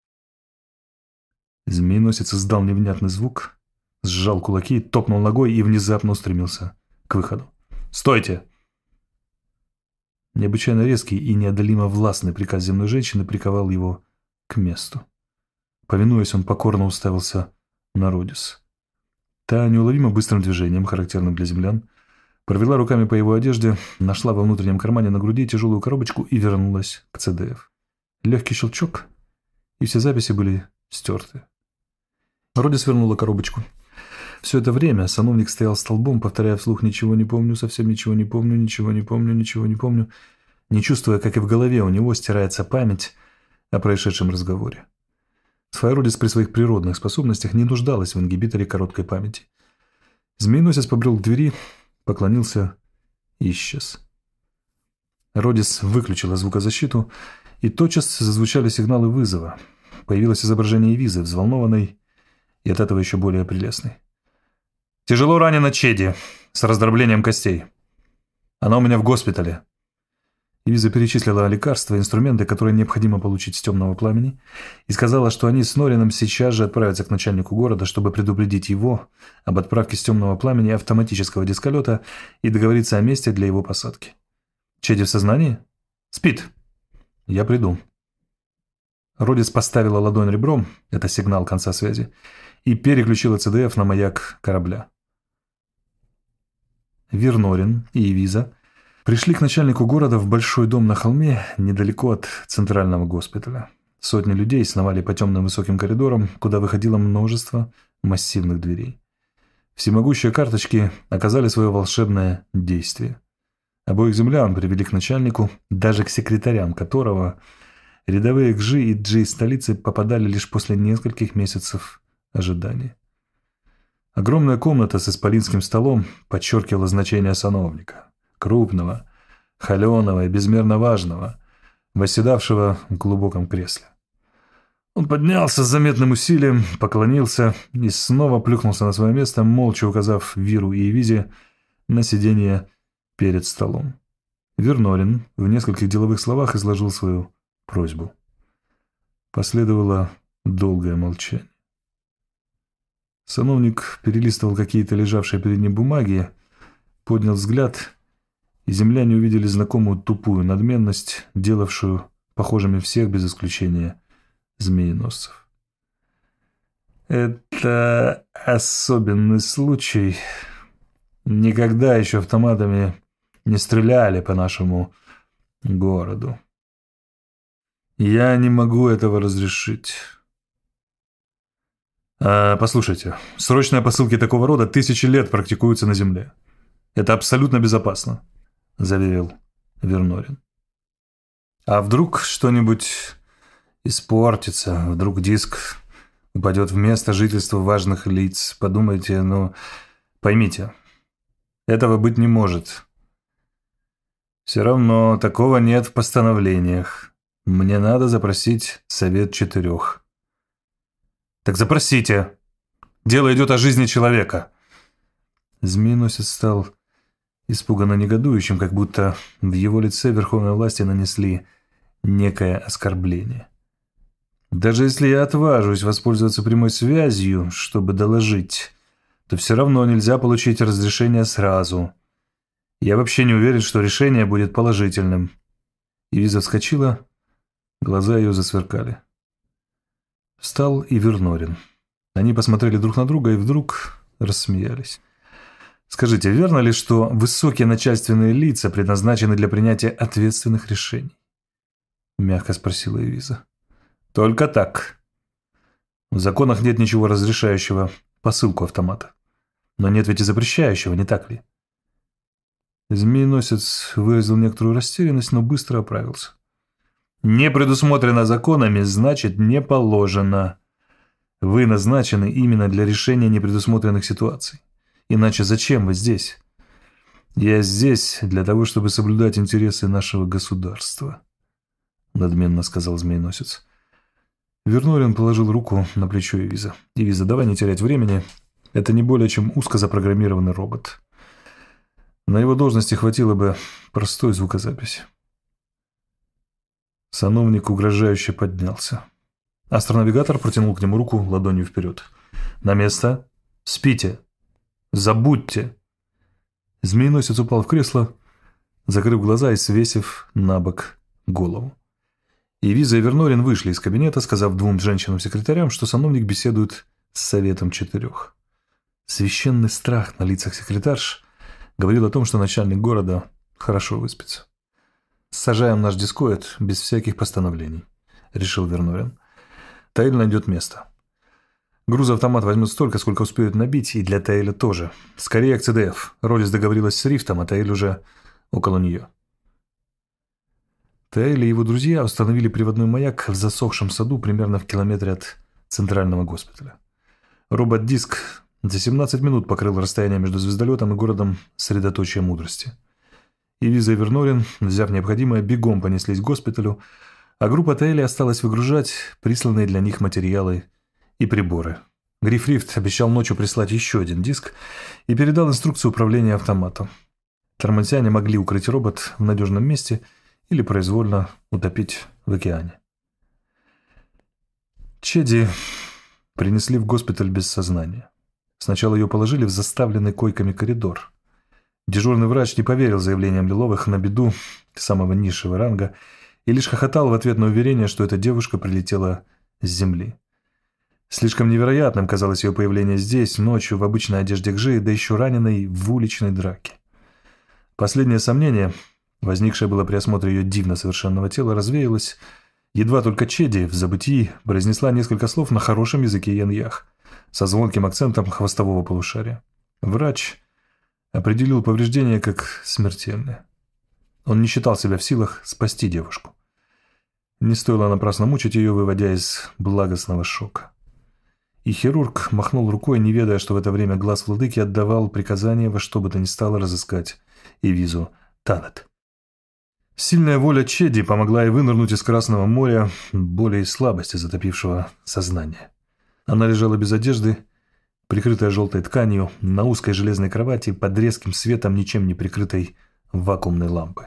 A: Змееносец издал невнятный звук, сжал кулаки, топнул ногой и внезапно устремился к выходу. «Стойте!» Необычайно резкий и неодолимо властный приказ земной женщины приковал его к месту. Повинуясь, он покорно уставился на Родис. Та неуловимо быстрым движением, характерным для землян, провела руками по его одежде, нашла во внутреннем кармане на груди тяжелую коробочку и вернулась к ЦДФ. Легкий щелчок, и все записи были стерты. Родис вернула коробочку. Все это время сановник стоял столбом, повторяя вслух «ничего не помню, совсем ничего не помню, ничего не помню, ничего не помню», не чувствуя, как и в голове у него стирается память о происшедшем разговоре. Своя Родис при своих природных способностях не нуждалась в ингибиторе короткой памяти. Змееносец побрел к двери, поклонился и исчез. Родис выключила звукозащиту, и тотчас зазвучали сигналы вызова. Появилось изображение Визы, взволнованной и от этого еще более прелестной. «Тяжело ранена Чеди, с раздроблением костей. Она у меня в госпитале». Виза перечислила лекарства и инструменты, которые необходимо получить с темного пламени, и сказала, что они с Норином сейчас же отправятся к начальнику города, чтобы предупредить его об отправке с темного пламени автоматического дисколета и договориться о месте для его посадки. «Чеди в сознании?» «Спит. Я приду». Родис поставила ладонь ребром, это сигнал конца связи, и переключила ЦДФ на маяк корабля. Вернорин и Эвиза пришли к начальнику города в большой дом на холме, недалеко от центрального госпиталя. Сотни людей сновали по темным высоким коридорам, куда выходило множество массивных дверей. Всемогущие карточки оказали свое волшебное действие. Обоих землян привели к начальнику, даже к секретарям которого рядовые Гжи и Джи из столицы попадали лишь после нескольких месяцев ожидания. Огромная комната с исполинским столом подчеркивала значение сановника. Крупного, холеного и безмерно важного, восседавшего в глубоком кресле. Он поднялся с заметным усилием, поклонился и снова плюхнулся на свое место, молча указав Виру и Эвизе на сиденье перед столом. Вернорин в нескольких деловых словах изложил свою просьбу. Последовало долгое молчание. Сановник перелистывал какие-то лежавшие перед ним бумаги, поднял взгляд, и земляне увидели знакомую тупую надменность, делавшую похожими всех без исключения змееносцев. «Это особенный случай. Никогда еще автоматами не стреляли по нашему городу. Я не могу этого разрешить. А, послушайте, срочные посылки такого рода тысячи лет практикуются на Земле. Это абсолютно безопасно», — заверил Вернорин. «А вдруг что-нибудь испортится, вдруг диск упадет в место жительства важных лиц? Подумайте, ну, поймите, этого быть не может. Все равно такого нет в постановлениях. Мне надо запросить совет четырех». «Так запросите. Дело идет о жизни человека». Змееносец стал испуганно негодующим, как будто в его лице верховной власти нанесли некое оскорбление. «Даже если я отважусь воспользоваться прямой связью, чтобы доложить, то все равно нельзя получить разрешение сразу. Я вообще не уверен, что решение будет положительным». Эвиза вскочила, глаза ее засверкали. Встал и Вернорин. Они посмотрели друг на друга, и вдруг рассмеялись. «Скажите, верно ли, что высокие начальственные лица предназначены для принятия ответственных решений?» Мягко спросила Эвиза. «Только так. В законах нет ничего разрешающего посылку автомата. Но нет ведь и запрещающего, не так ли?» Змееносец выразил некоторую растерянность, но быстро оправился. «Не предусмотрено законами, значит, не положено. Вы назначены именно для решения непредусмотренных ситуаций. Иначе зачем вы здесь? Я здесь для того, чтобы соблюдать интересы нашего государства», — надменно сказал Змееносец. Вернорин положил руку на плечо Эвиза. «Эвиза, давай не терять времени. Это не более чем узко запрограммированный робот. На его должности хватило бы простой звукозаписи». Сановник угрожающе поднялся. Астронавигатор протянул к нему руку ладонью вперед. «На место. Спите. Забудьте!» Змееносец упал в кресло, закрыв глаза и свесив на бок голову. Эвиза и Вернорин вышли из кабинета, сказав двум женщинам-секретарям, что сановник беседует с Советом Четырех. Священный страх на лицах секретарш говорил о том, что начальник города хорошо выспится. «Сажаем наш дискоид без всяких постановлений», — решил Вернорин. «Таэль найдет место. Грузоавтомат возьмет столько, сколько успеют набить, и для Таэля тоже. Скорее к ЦДФ. Ролис договорилась с Рифтом, а Таэль уже около нее». Таэль и его друзья установили приводной маяк в засохшем саду примерно в километре от центрального госпиталя. Робот-диск за семнадцать минут покрыл расстояние между звездолетом и городом средоточия мудрости. Эвиза и Вернорин, взяв необходимое, бегом понеслись к госпиталю, а группа Таэли осталась выгружать присланные для них материалы и приборы. Гриф Рифт обещал ночью прислать еще один диск и передал инструкцию управления автоматом. Тормансиане могли укрыть робот в надежном месте или произвольно утопить в океане. Чеди принесли в госпиталь без сознания. Сначала ее положили в заставленный койками коридор. Дежурный врач не поверил заявлениям Лиловых на беду самого низшего ранга и лишь хохотал в ответ на уверение, что эта девушка прилетела с земли. Слишком невероятным казалось ее появление здесь, ночью, в обычной одежде Гжи, да еще раненой в уличной драке. Последнее сомнение, возникшее было при осмотре ее дивно совершенного тела, развеялось, едва только Чеди в забытии произнесла несколько слов на хорошем языке яньях, со звонким акцентом хвостового полушария. Врач определил повреждения как смертельные. Он не считал себя в силах спасти девушку. Не стоило напрасно мучить ее, выводя из благостного шока. И хирург махнул рукой, не ведая, что в это время глаз владыки отдавал приказание во что бы то ни стало разыскать Эвизу Танет. Сильная воля Чеди помогла ей вынырнуть из Красного моря боли и слабости, затопившего сознание. Она лежала без одежды, прикрытая желтой тканью, на узкой железной кровати под резким светом ничем не прикрытой вакуумной лампы.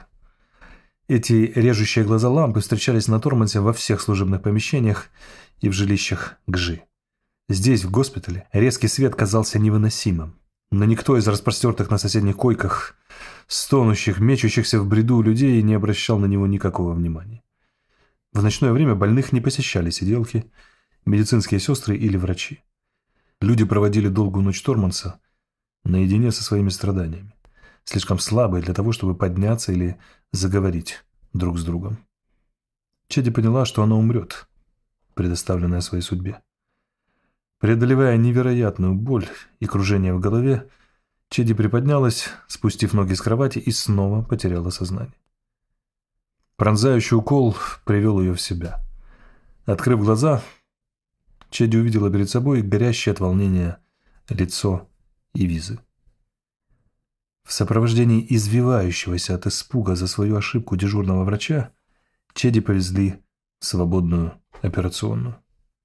A: Эти режущие глаза лампы встречались на Тормансе во всех служебных помещениях и в жилищах Гжи. Здесь, в госпитале, резкий свет казался невыносимым, но никто из распростертых на соседних койках, стонущих, мечущихся в бреду людей не обращал на него никакого внимания. В ночное время больных не посещали сиделки, медицинские сестры или врачи. Люди проводили долгую ночь Торманса наедине со своими страданиями, слишком слабые для того, чтобы подняться или заговорить друг с другом. Чеди поняла, что она умрет, предоставленная своей судьбе. Преодолевая невероятную боль и кружение в голове, Чеди приподнялась, спустив ноги с кровати, и снова потеряла сознание. Пронзающий укол привел ее в себя. Открыв глаза, Чеди увидела перед собой горящее от волнения лицо Эвизы. В сопровождении извивающегося от испуга за свою ошибку дежурного врача Чеди повезли в свободную операционную.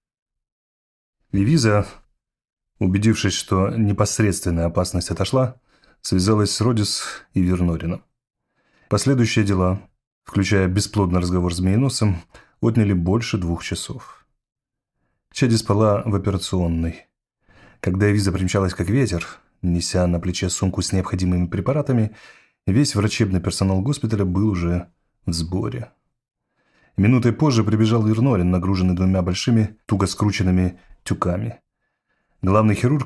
A: Эвиза, убедившись, что непосредственная опасность отошла, связалась с Родис и Вернорином. Последующие дела, включая бесплодный разговор с Змееносцем, отняли больше двух часов. Чеди спала в операционной. Когда Эвиза примчалась как ветер, неся на плече сумку с необходимыми препаратами, весь врачебный персонал госпиталя был уже в сборе. Минутой позже прибежал Вернорин, нагруженный двумя большими, туго скрученными тюками. Главный хирург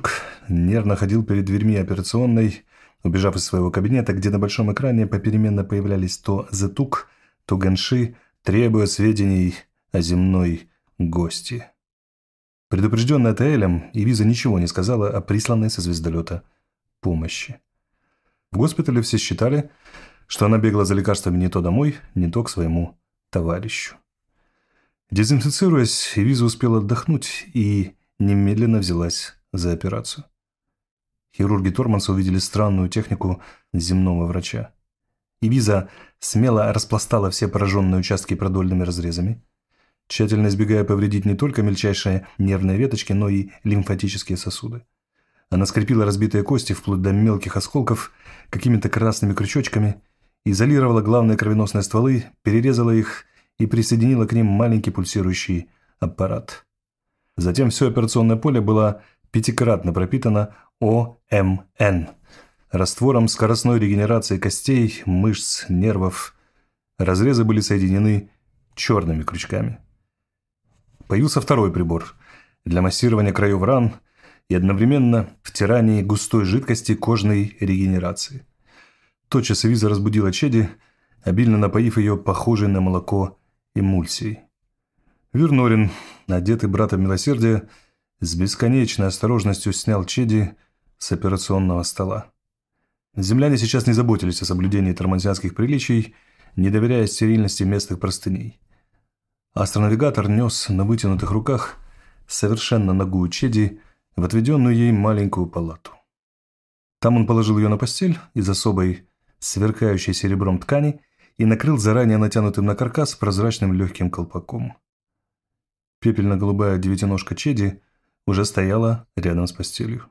A: нервно ходил перед дверьми операционной, убежав из своего кабинета, где на большом экране попеременно появлялись то Зетук, то Гэнши, требуя сведений о земной гости. Предупрежденная Таэлем, Ивиза ничего не сказала о присланной со звездолета помощи. В госпитале все считали, что она бегала за лекарствами не то домой, не то к своему товарищу. Дезинфицируясь, Ивиза успела отдохнуть и немедленно взялась за операцию. Хирурги Торманса увидели странную технику земного врача. Ивиза смело распластала все пораженные участки продольными разрезами, тщательно избегая повредить не только мельчайшие нервные веточки, но и лимфатические сосуды. Она скрепила разбитые кости вплоть до мелких осколков какими-то красными крючочками, изолировала главные кровеносные стволы, перерезала их и присоединила к ним маленький пульсирующий аппарат. Затем все операционное поле было пятикратно пропитано О М Н, раствором скоростной регенерации костей, мышц, нервов. Разрезы были соединены черными крючками. Появился второй прибор для массирования краев ран и одновременно втирания густой жидкости кожной регенерации. Тотчас Ивиза разбудила Чеди, обильно напоив ее похожей на молоко эмульсией. Вернорин, одетый братом милосердия, с бесконечной осторожностью снял Чеди с операционного стола. Земляне сейчас не заботились о соблюдении тормансианских приличий, не доверяя стерильности местных простыней. Астронавигатор нес на вытянутых руках совершенно нагую Чеди в отведенную ей маленькую палату. Там он положил ее на постель из особой, сверкающей серебром ткани и накрыл заранее натянутым на каркас прозрачным легким колпаком. Пепельно-голубая девятиножка Чеди уже стояла рядом с постелью.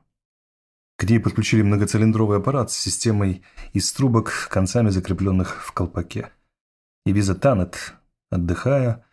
A: К ней подключили многоцилиндровый аппарат с системой из трубок, концами закрепленных в колпаке. Ивиза Танет, отдыхая,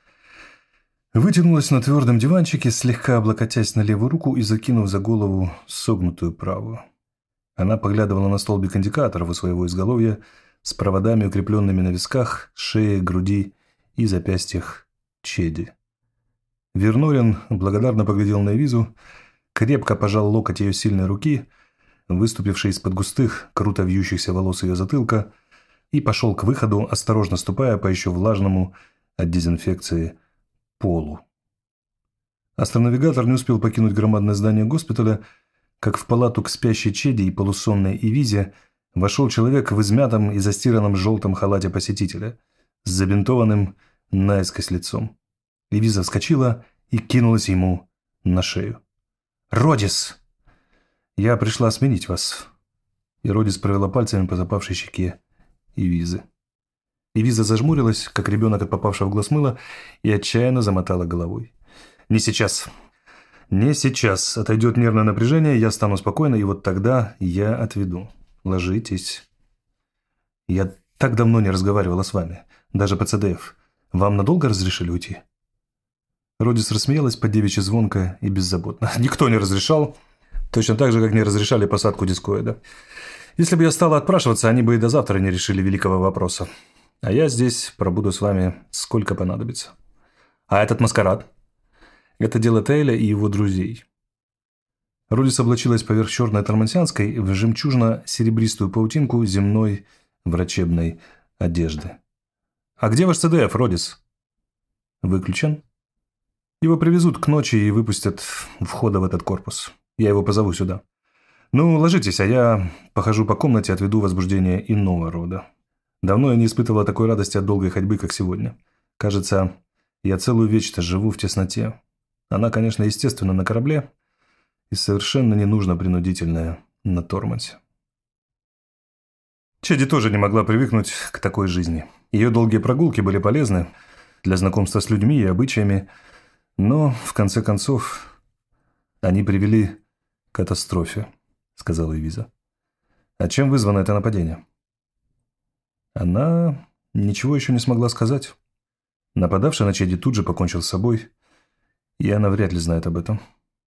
A: вытянулась на твердом диванчике, слегка облокотясь на левую руку и закинув за голову согнутую правую. Она поглядывала на столбик индикаторов у своего изголовья с проводами, укрепленными на висках, шее, груди и запястьях Чеди. Вернорин благодарно поглядел на Ивизу, крепко пожал локоть ее сильной руки, выступившей из-под густых, круто вьющихся волос ее затылка, и пошел к выходу, осторожно ступая по еще влажному от дезинфекции полу. Астронавигатор не успел покинуть громадное здание госпиталя, как в палату к спящей Чеди и полусонной Ивизе вошел человек в измятом и застиранном желтом халате посетителя, с забинтованным наискось лицом. Ивиза вскочила и кинулась ему на шею. «Родис! Я пришла сменить вас!» И Родис провела пальцами по запавшей щеке Ивизы. Ивиза зажмурилась, как ребенок от попавшего в глаз мыла, и отчаянно замотала головой. «Не сейчас. Не сейчас. Отойдет нервное напряжение, я стану спокойно, и вот тогда я отведу. Ложитесь. Я так давно не разговаривала с вами, даже по Цэ Дэ Эф. Вам надолго разрешили уйти?» Родис рассмеялась по-девичьи звонко и беззаботно. «Никто не разрешал, точно так же, как не разрешали посадку дискоида. Если бы я стала отпрашиваться, они бы и до завтра не решили великого вопроса. А я здесь пробуду с вами сколько понадобится. А этот маскарад? Это дело Тейля и его друзей». Родис облачилась поверх черной тормансианской в жемчужно-серебристую паутинку земной врачебной одежды. «А где ваш Цэ Дэ Эф, Родис?» «Выключен. Его привезут к ночи и выпустят входа в этот корпус. Я его позову сюда. Ну, ложитесь, а я похожу по комнате, отведу возбуждение иного рода. Давно я не испытывала такой радости от долгой ходьбы, как сегодня. Кажется, я целую вечность живу в тесноте. Она, конечно, естественно на корабле, и совершенно не нужно принудительное на Тормансе». Чеди тоже не могла привыкнуть к такой жизни. Ее долгие прогулки были полезны для знакомства с людьми и обычаями, но, в конце концов, они привели к катастрофе, сказала Ивиза. А чем вызвано это нападение? Она ничего еще не смогла сказать. Нападавший на Чеди тут же покончил с собой, и она вряд ли знает об этом.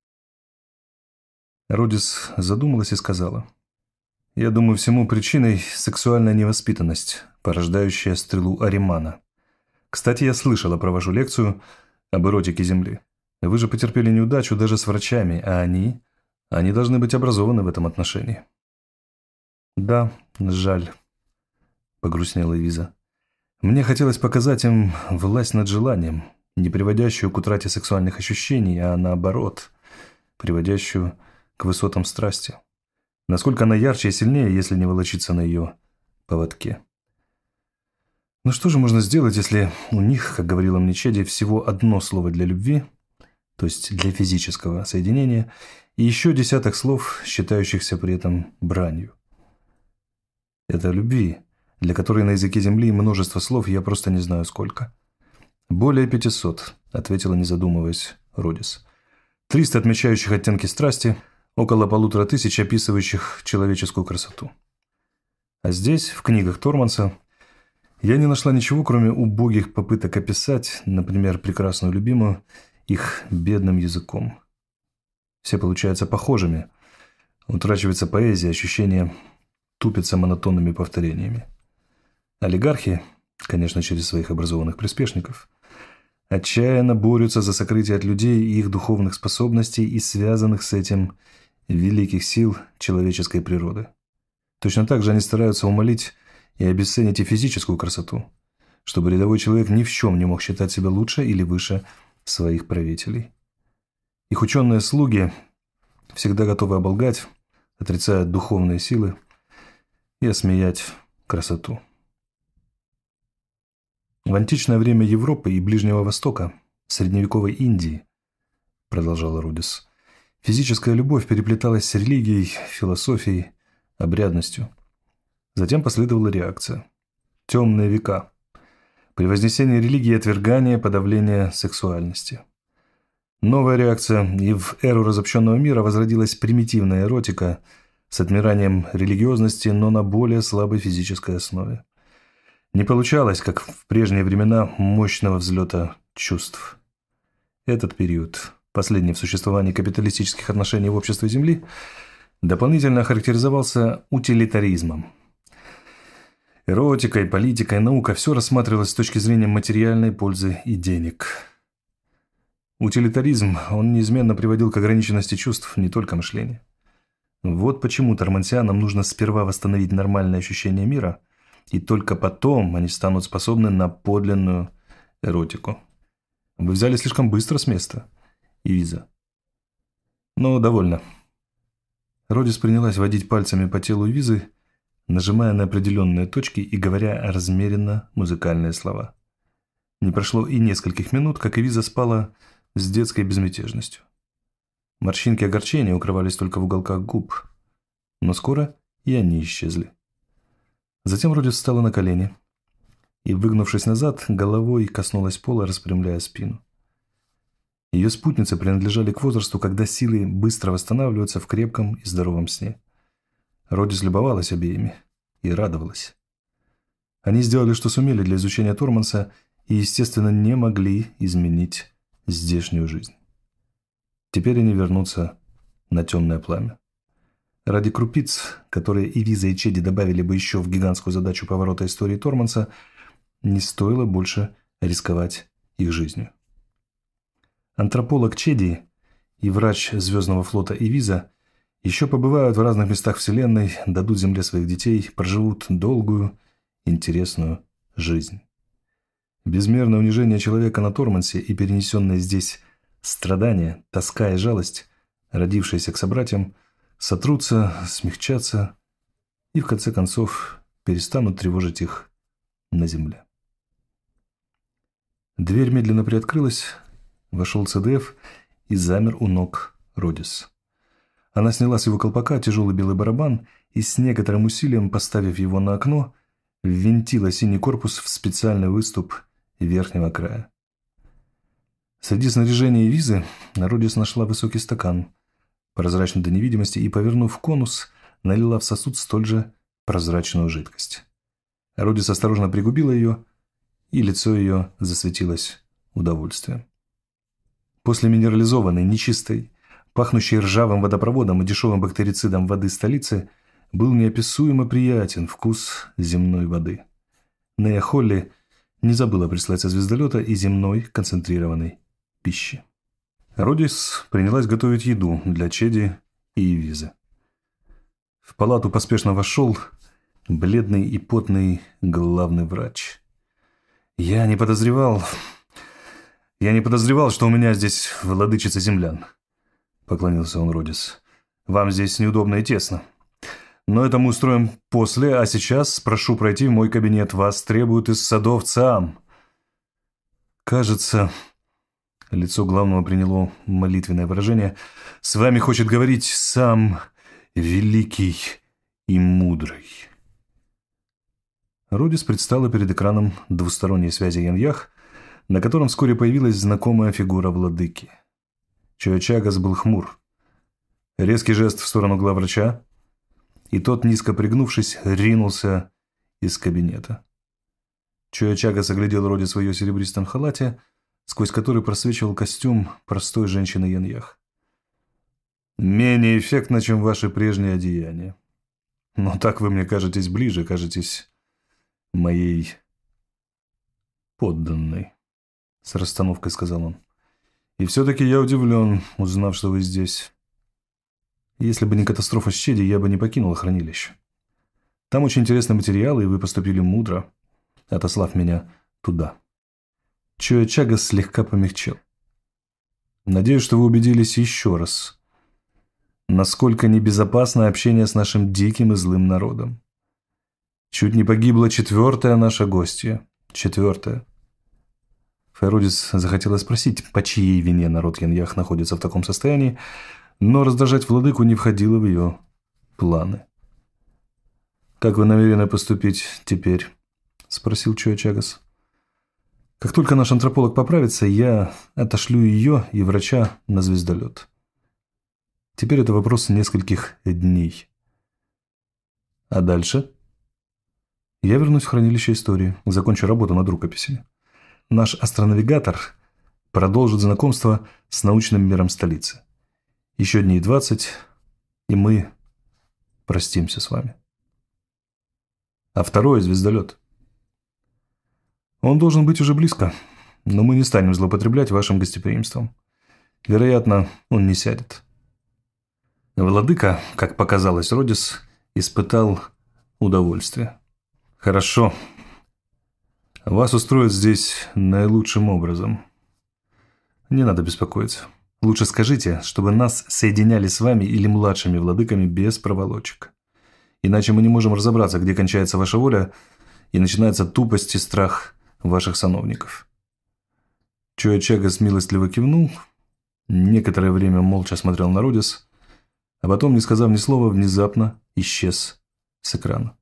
A: Родис задумалась и сказала: «Я думаю, всему причиной сексуальная невоспитанность, порождающая стрелу Аримана. Кстати, я слышала про вашу лекцию об эротике Земли. Вы же потерпели неудачу даже с врачами, а они Они должны быть образованы в этом отношении. Да, жаль, погрустнела Эвиза. Мне хотелось показать им власть над желанием, не приводящую к утрате сексуальных ощущений, а наоборот, приводящую к высотам страсти. Насколько она ярче и сильнее, если не волочиться на ее поводке. Но что же можно сделать, если у них, как говорила мне Чеди, всего одно слово для любви, то есть для физического соединения, и еще десяток слов, считающихся при этом бранью. Это любви, для которой на языке Земли множество слов, я просто не знаю сколько. «Более пятисот», — ответила, не задумываясь, Родис. «Триста отмечающих оттенки страсти, около полутора тысяч описывающих человеческую красоту». А здесь, в книгах Торманса, я не нашла ничего, кроме убогих попыток описать, например, прекрасную любимую, их бедным языком. Все получаются похожими. Утрачивается поэзия, ощущение тупится монотонными повторениями. Олигархи, конечно, через своих образованных приспешников, отчаянно борются за сокрытие от людей их духовных способностей и связанных с этим великих сил человеческой природы. Точно так же они стараются умолить и обесценить и физическую красоту, чтобы рядовой человек ни в чем не мог считать себя лучше или выше своих правителей. Их ученые слуги всегда готовы оболгать, отрицая духовные силы и осмеять красоту. В античное время Европы и Ближнего Востока, средневековой Индии, продолжала Родис, физическая любовь переплеталась с религией, философией, обрядностью. Затем последовала реакция. Темные века. Превознесение религии, отвергание, подавление сексуальности. Новая реакция, и в эру разобщенного мира возродилась примитивная эротика с отмиранием религиозности, но на более слабой физической основе. Не получалось, как в прежние времена, мощного взлета чувств. Этот период, последний в существовании капиталистических отношений в обществе Земли, дополнительно характеризовался утилитаризмом. Эротика и политика, и наука – все рассматривалось с точки зрения материальной пользы и денег. Утилитаризм, он неизменно приводил к ограниченности чувств, не только мышления. Вот почему тормансианам нужно сперва восстановить нормальное ощущение мира, и только потом они станут способны на подлинную эротику. Вы взяли слишком быстро с места, Эвиза. Но довольно. Родис принялась водить пальцами по телу Эвизы, нажимая на определенные точки и говоря размеренно музыкальные слова. Не прошло и нескольких минут, как Эвиза спала с детской безмятежностью. Морщинки огорчения укрывались только в уголках губ, но скоро и они исчезли. Затем Родис встала на колени и, выгнувшись назад, головой коснулась пола, распрямляя спину. Ее спутницы принадлежали к возрасту, когда силы быстро восстанавливаются в крепком и здоровом сне. Родис любовалась обеими и радовалась. Они сделали, что сумели для изучения Торманса и, естественно, не могли изменить здешнюю жизнь. Теперь они вернутся на темное пламя. Ради крупиц, которые Эвиза и Чеди добавили бы еще в гигантскую задачу поворота истории Торманса, не стоило больше рисковать их жизнью. Антрополог Чеди и врач Звездного флота Эвиза еще побывают в разных местах Вселенной, дадут Земле своих детей, проживут долгую, интересную жизнь. Безмерное унижение человека на Тормансе и перенесенные здесь страдания, тоска и жалость, родившиеся к собратьям, сотрутся, смягчатся и, в конце концов, перестанут тревожить их на земле. Дверь медленно приоткрылась, вошел ЦДФ и замер у ног Родис. Она сняла с его колпака тяжелый белый барабан и, с некоторым усилием поставив его на окно, ввинтила синий корпус в специальный выступ верхнего края. Среди снаряжения Эвизы Родис нашла высокий стакан, прозрачный до невидимости, и, повернув конус, налила в сосуд столь же прозрачную жидкость. Родис осторожно пригубила ее, и лицо ее засветилось удовольствием. После минерализованной, нечистой, пахнущей ржавым водопроводом и дешевым бактерицидом воды столицы был неописуемо приятен вкус земной воды. Нея Холли не забыла прислать со звездолета и земной концентрированной пищи. Родис принялась готовить еду для Чеди и Эвизы. В палату поспешно вошел бледный и потный главный врач. «Я не подозревал... Я не подозревал, что у меня здесь владычица землян», — поклонился он Родис. «Вам здесь неудобно и тесно. Но это мы устроим после, а сейчас прошу пройти в мой кабинет. Вас требуют из садов Циам». «Кажется...» — лицо главного приняло молитвенное выражение. «С вами хочет говорить сам великий и мудрый». Родис предстала перед экраном двусторонней связи Яньях, на котором вскоре появилась знакомая фигура владыки. Чоячагас был хмур. Резкий жест в сторону главврача, и тот, низко пригнувшись, ринулся из кабинета. Чоячагас оглядел Родис в ее серебристом халате, сквозь который просвечивал костюм простой женщины Яньях. «Менее эффектно, чем ваши прежние одеяния. Но так вы мне кажетесь ближе, кажетесь моей подданной», — с расстановкой сказал он. «И все-таки я удивлен, узнав, что вы здесь. Если бы не катастрофа с Чеди, я бы не покинул хранилище. Там очень интересный материал, и вы поступили мудро, отослав меня туда». Чоячагас слегка помягчел. «Надеюсь, что вы убедились еще раз, насколько небезопасно общение с нашим диким и злым народом. Чуть не погибла четвертая наша гостья. Четвертая». Файродис захотела спросить, по чьей вине народ Яньях находится в таком состоянии, но раздражать владыку не входило в ее планы. «Как вы намерены поступить теперь?» – спросил Чоячагас. «Как только наш антрополог поправится, я отошлю ее и врача на звездолет. Теперь это вопрос нескольких дней. А дальше? Я вернусь в хранилище истории, закончу работу над рукописями. Наш астронавигатор продолжит знакомство с научным миром столицы. Еще дней двадцать, и мы простимся с вами. А второй звездолет. Он должен быть уже близко, но мы не станем злоупотреблять вашим гостеприимством. Вероятно, он не сядет». Владыка, как показалось Родис, испытал удовольствие. «Хорошо. Вас устроят здесь наилучшим образом. Не надо беспокоиться. Лучше скажите, чтобы нас соединяли с вами или младшими владыками без проволочек. Иначе мы не можем разобраться, где кончается ваша воля и начинается тупость и страх ваших сановников». Чоячагас милостливо кивнул, некоторое время молча смотрел на Родис, а потом, не сказав ни слова, внезапно исчез с экрана.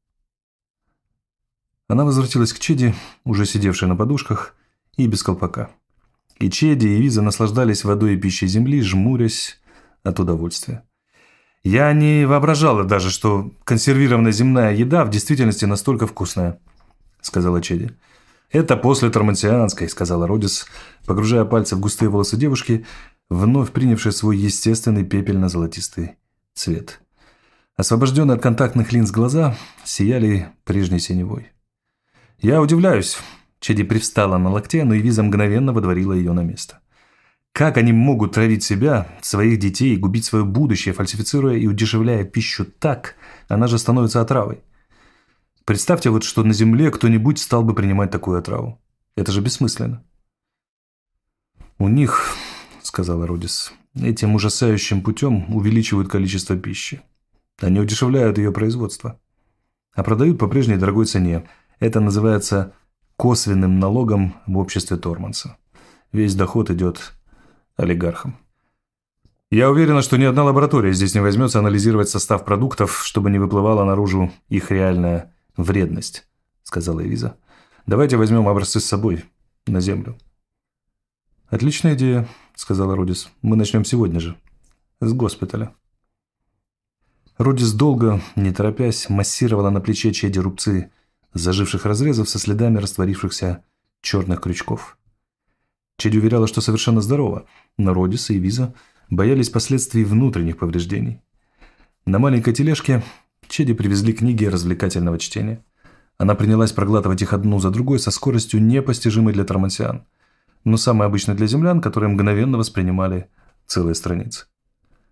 A: Она возвратилась к Чеди, уже сидевшей на подушках, и без колпака. И Чеди, и Эвиза наслаждались водой и пищей земли, жмурясь от удовольствия. «Я не воображала даже, что консервированная земная еда в действительности настолько вкусная», — сказала Чеди. «Это после тормансианской», — сказала Родис, погружая пальцы в густые волосы девушки, вновь принявшей свой естественный пепельно-золотистый цвет. Освобожденные от контактных линз глаза сияли прежней синевой. «Я удивляюсь», — Чеди привстала на локте, но Эвиза мгновенно водворила ее на место. «Как они могут травить себя, своих детей, губить свое будущее, фальсифицируя и удешевляя пищу так, она же становится отравой? Представьте вот, что на Земле кто-нибудь стал бы принимать такую отраву. Это же бессмысленно». «У них, — сказала Родис, — этим ужасающим путем увеличивают количество пищи. Они удешевляют ее производство, а продают по прежней дорогой цене. Это называется косвенным налогом в обществе Торманса. Весь доход идет олигархам. Я уверена, что ни одна лаборатория здесь не возьмется анализировать состав продуктов, чтобы не выплывала наружу их реальная вредность», — сказала Эвиза. «Давайте возьмем образцы с собой на Землю». «Отличная идея», — сказала Родис. «Мы начнем сегодня же. С госпиталя». Родис долго, не торопясь, массировала на плече Чеди рубцы заживших разрезов со следами растворившихся черных крючков. Чеди уверяла, что совершенно здорова, но Родис и Эвиза боялись последствий внутренних повреждений. На маленькой тележке Чеди привезли книги развлекательного чтения. Она принялась проглатывать их одну за другой со скоростью, непостижимой для тормансиан, но самой обычной для землян, которые мгновенно воспринимали целые страницы.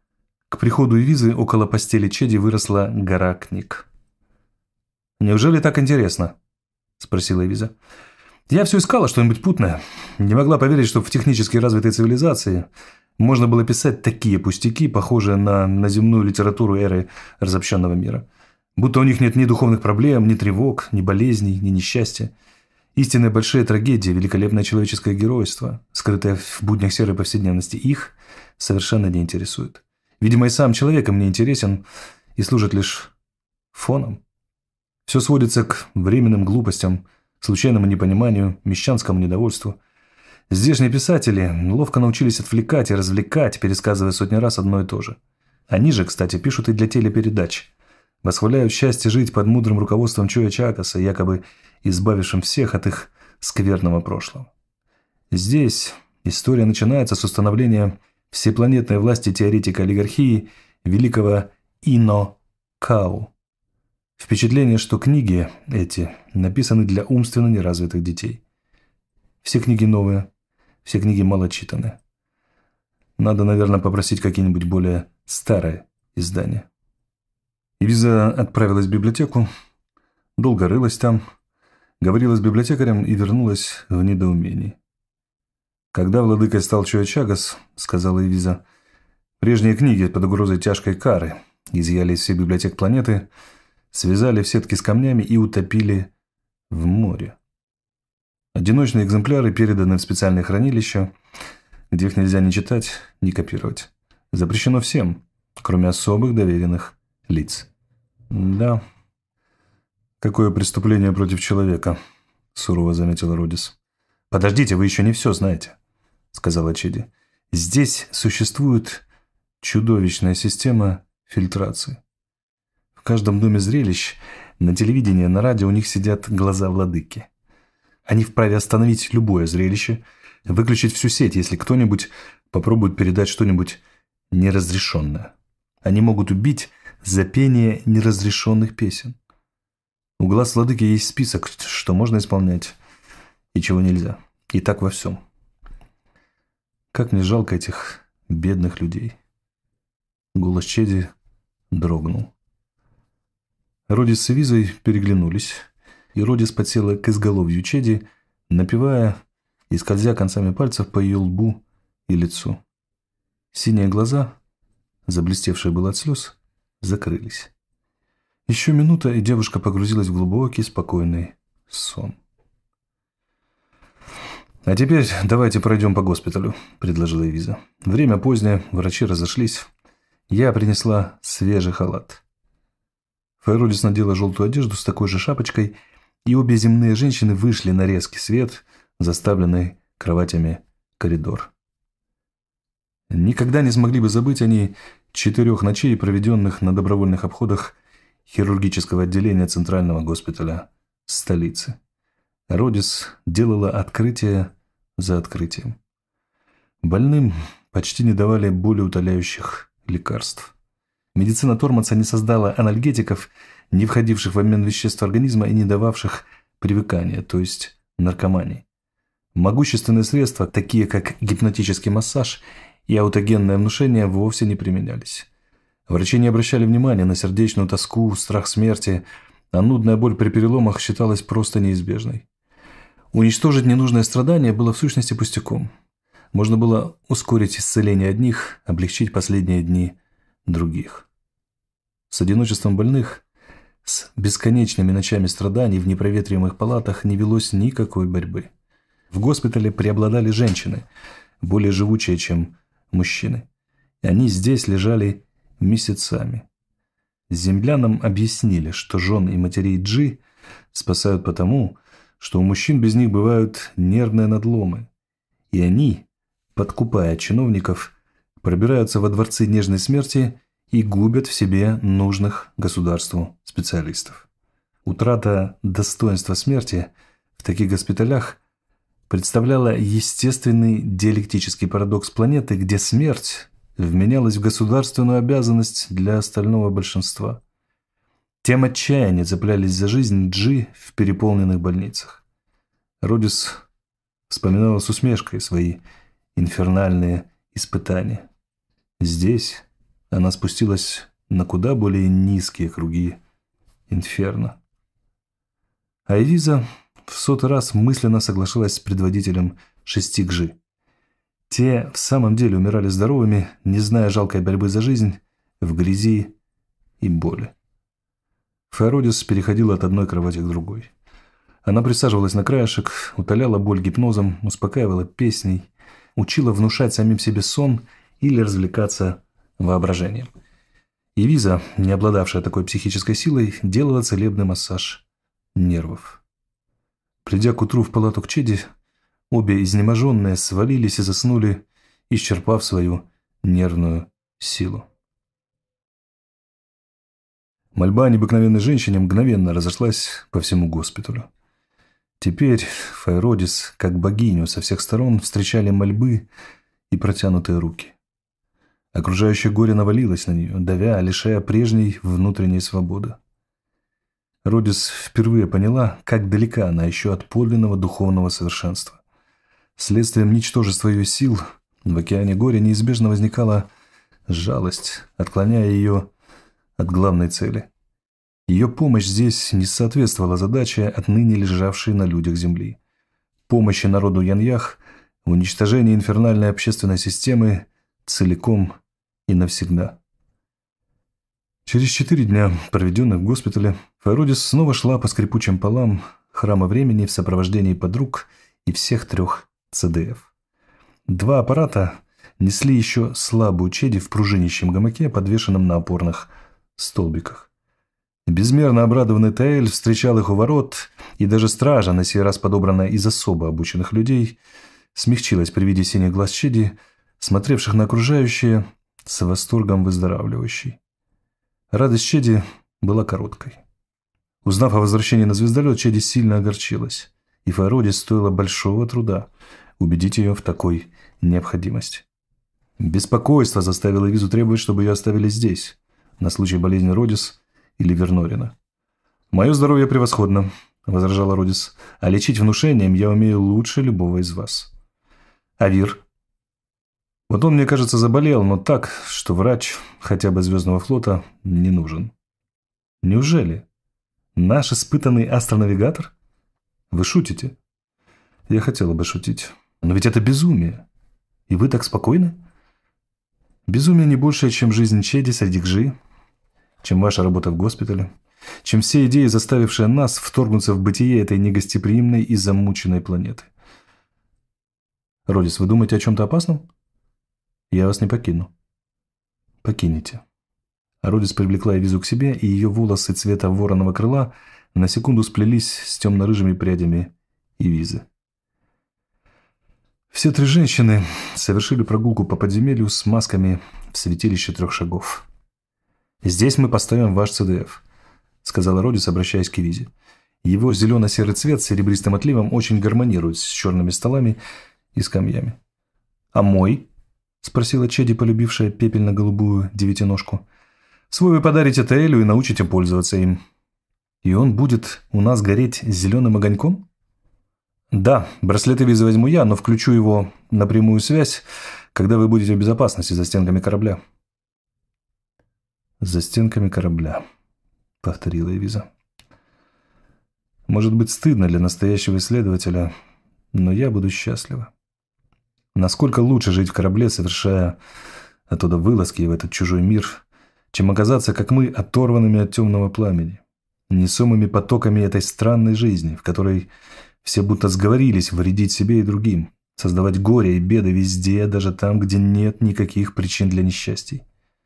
A: К приходу Эвизы около постели Чеди выросла гора книг. «Неужели так интересно?» – спросила Эвиза. «Я все искала что-нибудь путное. Не могла поверить, что в технически развитой цивилизации можно было писать такие пустяки, похожие на, на земную литературу эры разобщенного мира. Будто у них нет ни духовных проблем, ни тревог, ни болезней, ни несчастья. Истинные большие трагедии, великолепное человеческое геройство, скрытое в буднях серой повседневности, их совершенно не интересует. Видимо, и сам человек им не интересен и служит лишь фоном. Все сводится к временным глупостям, случайному непониманию, мещанскому недовольству. Здешние писатели ловко научились отвлекать и развлекать, пересказывая сотни раз одно и то же. Они же, кстати, пишут и для телепередач. Восхваляют счастье жить под мудрым руководством Чоя Чакаса, якобы избавившим всех от их скверного прошлого. Здесь история начинается с установления всепланетной власти теоретика олигархии великого Ино Кау. Впечатление, что книги эти написаны для умственно неразвитых детей. Все книги новые, все книги малочитаны. Надо, наверное, попросить какие-нибудь более старые издания. Эвиза отправилась в библиотеку, долго рылась там, говорила с библиотекарем и вернулась в недоумении. «Когда владыкой стал Чоя Чагас, — сказала Эвиза, — прежние книги под угрозой тяжкой кары изъяли из всех библиотек планеты, связали в сетки с камнями и утопили в море. Одиночные экземпляры переданы в специальное хранилище, где их нельзя ни читать, ни копировать. Запрещено всем, кроме особых доверенных лиц». «Да, какое преступление против человека», — сурово заметила Родис. «Подождите, вы еще не все знаете», — сказала Чеди. «Здесь существует чудовищная система фильтрации. В каждом доме зрелищ, на телевидении, на радио у них сидят глаза владыки. Они вправе остановить любое зрелище, выключить всю сеть, если кто-нибудь попробует передать что-нибудь неразрешенное. Они могут убить за пение неразрешенных песен. У глаз владыки есть список, что можно исполнять и чего нельзя. И так во всем. Как мне жалко этих бедных людей». Голос Чеди дрогнул. Родис с Эвизой переглянулись, и Родис подсела к изголовью Чеди, напевая и скользя концами пальцев по ее лбу и лицу. Синие глаза, заблестевшие было от слез, закрылись. Еще минута, и девушка погрузилась в глубокий, спокойный сон. «А теперь давайте пройдем по госпиталю», – предложила Эвиза. «Время позднее, врачи разошлись. Я принесла свежий халат». Файродис надела желтую одежду с такой же шапочкой, и обе земные женщины вышли на резкий свет, заставленный кроватями коридор. Никогда не смогли бы забыть они четырех ночей, проведенных на добровольных обходах хирургического отделения Центрального госпиталя столицы. Родис делала открытие за открытием. Больным почти не давали болеутоляющих лекарств. Медицина Торманса не создала анальгетиков, не входивших в обмен веществ организма и не дававших привыкания, то есть наркомании. Могущественные средства, такие как гипнотический массаж и аутогенное внушение, вовсе не применялись. Врачи не обращали внимания на сердечную тоску, страх смерти, а нудная боль при переломах считалась просто неизбежной. Уничтожить ненужное страдание было в сущности пустяком. Можно было ускорить исцеление одних, облегчить последние дни других. С одиночеством больных, с бесконечными ночами страданий в непроветриваемых палатах не велось никакой борьбы. В госпитале преобладали женщины, более живучие, чем мужчины. И они здесь лежали месяцами. Землянам объяснили, что жен и матерей Джи спасают потому, что у мужчин без них бывают нервные надломы, и они, подкупая чиновников, пробираются во дворцы нежной смерти и губят в себе нужных государству специалистов. Утрата достоинства смерти в таких госпиталях представляла естественный диалектический парадокс планеты, где смерть вменялась в государственную обязанность для остального большинства. Тем отчаяние цеплялись за жизнь Джи в переполненных больницах. Родис вспоминала с усмешкой свои инфернальные испытания. Здесь, она спустилась на куда более низкие круги инферно. А Эвиза в сотый раз мысленно соглашалась с предводителем шести Гжи. Те в самом деле умирали здоровыми, не зная жалкой борьбы за жизнь, в грязи и боли. Феородис переходила от одной кровати к другой. Она присаживалась на краешек, утоляла боль гипнозом, успокаивала песней, учила внушать самим себе сон или развлекаться воображением. Эвиза, не обладавшая такой психической силой, делала целебный массаж нервов. Придя к утру в палату к Чеди, обе изнеможенные свалились и заснули, исчерпав свою нервную силу. Мольба о необыкновенной женщине мгновенно разошлась по всему госпиталю. Теперь Феородис, как богиню, со всех сторон встречали мольбы и протянутые руки. Окружающее горе навалилось на нее, давя, лишая прежней внутренней свободы. Родис впервые поняла, как далека она еще от подлинного духовного совершенства. Следствием ничтожества ее сил в океане горя неизбежно возникала жалость, отклоняя ее от главной цели. Ее помощь здесь не соответствовала задаче, отныне лежавшей на людях Земли. Помощи народу Яньях в уничтожении инфернальной общественной системы целиком и навсегда. Через четыре дня, проведенных в госпитале, Феородис снова шла по скрипучим полам храма времени в сопровождении подруг и всех трех Цэ Дэ Эф. Два аппарата несли еще слабую Чеди в пружинищем гамаке, подвешенном на опорных столбиках. Безмерно обрадованный Таэль встречал их у ворот, и даже стража, на сей раз подобранная из особо обученных людей, смягчилась при виде синих глаз Чеди, смотревших на окружающее с восторгом выздоравливающей. Радость Чеди была короткой. Узнав о возвращении на звездолет, Чеди сильно огорчилась, и Феородис стоило большого труда убедить ее в такой необходимости. Беспокойство заставило Эвизу требовать, чтобы ее оставили здесь, на случай болезни Родис или Вернорина. «Мое здоровье превосходно», — возражала Родис, — «а лечить внушением я умею лучше любого из вас». «А Вир?» «Вот он, мне кажется, заболел, но так, что врач хотя бы Звездного флота не нужен». «Неужели? Наш испытанный астронавигатор? Вы шутите?» «Я хотела бы шутить. Но ведь это безумие. И вы так спокойны?» «Безумие не большее, чем жизнь Чеди среди Гжи, чем ваша работа в госпитале, чем все идеи, заставившие нас вторгнуться в бытие этой негостеприимной и замученной планеты. Родис, вы думаете о чем-то опасном? Я вас не покину». «Покинете». Родис привлекла Эвизу к себе, и ее волосы цвета вороного крыла на секунду сплелись с темно-рыжими прядями Эвизы. Все три женщины совершили прогулку по подземелью с масками в святилище трех шагов. «Здесь мы поставим ваш Цэ Дэ Эф», — сказала Родис, обращаясь к Эвизе. «Его зелено-серый цвет с серебристым отливом очень гармонирует с черными столами и скамьями». «А мой?» — спросила Чеди, полюбившая пепельно-голубую девятиножку. «Свой вы подарите Таэлю и научите пользоваться им». «И он будет у нас гореть зеленым огоньком?» «Да, браслет Эвизы возьму я, но включу его на прямую связь, когда вы будете в безопасности за стенками корабля». «За стенками корабля», — повторила Эвиза. «Может быть, стыдно для настоящего исследователя, но я буду счастлива. Насколько лучше жить в корабле, совершая оттуда вылазки в этот чужой мир, чем оказаться, как мы, оторванными от темного пламени, несомыми потоками этой странной жизни, в которой все будто сговорились вредить себе и другим, создавать горе и беды везде, даже там, где нет никаких причин для несчастий».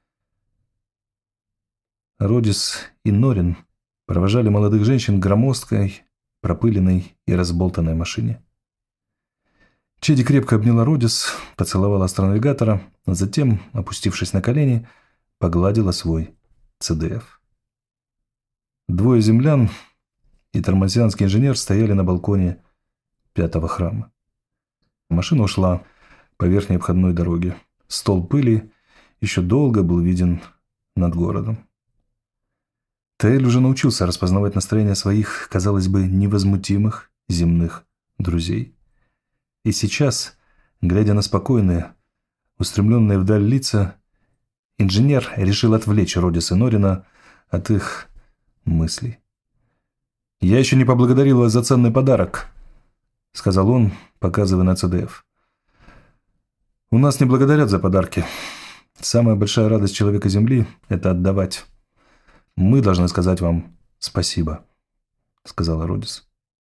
A: Родис и Норин провожали молодых женщин к громоздкой, пропыленной и разболтанной машине. Чеди крепко обняла Родис, поцеловала астронавигатора, а затем, опустившись на колени, погладила свой Цэ Дэ Эф. Двое землян и тормозианский инженер стояли на балконе пятого храма. Машина ушла по верхней обходной дороге. Столб пыли еще долго был виден над городом. Таэль уже научился распознавать настроение своих, казалось бы, невозмутимых земных друзей. И сейчас, глядя на спокойные, устремленные вдаль лица, Инженер решил отвлечь Родис и Норина от их мыслей. «Я еще не поблагодарил вас за ценный подарок», — сказал он, показывая на ЦДФ. «У нас не благодарят за подарки. Самая большая радость человека Земли — это отдавать. Мы должны сказать вам спасибо», — сказала Родис.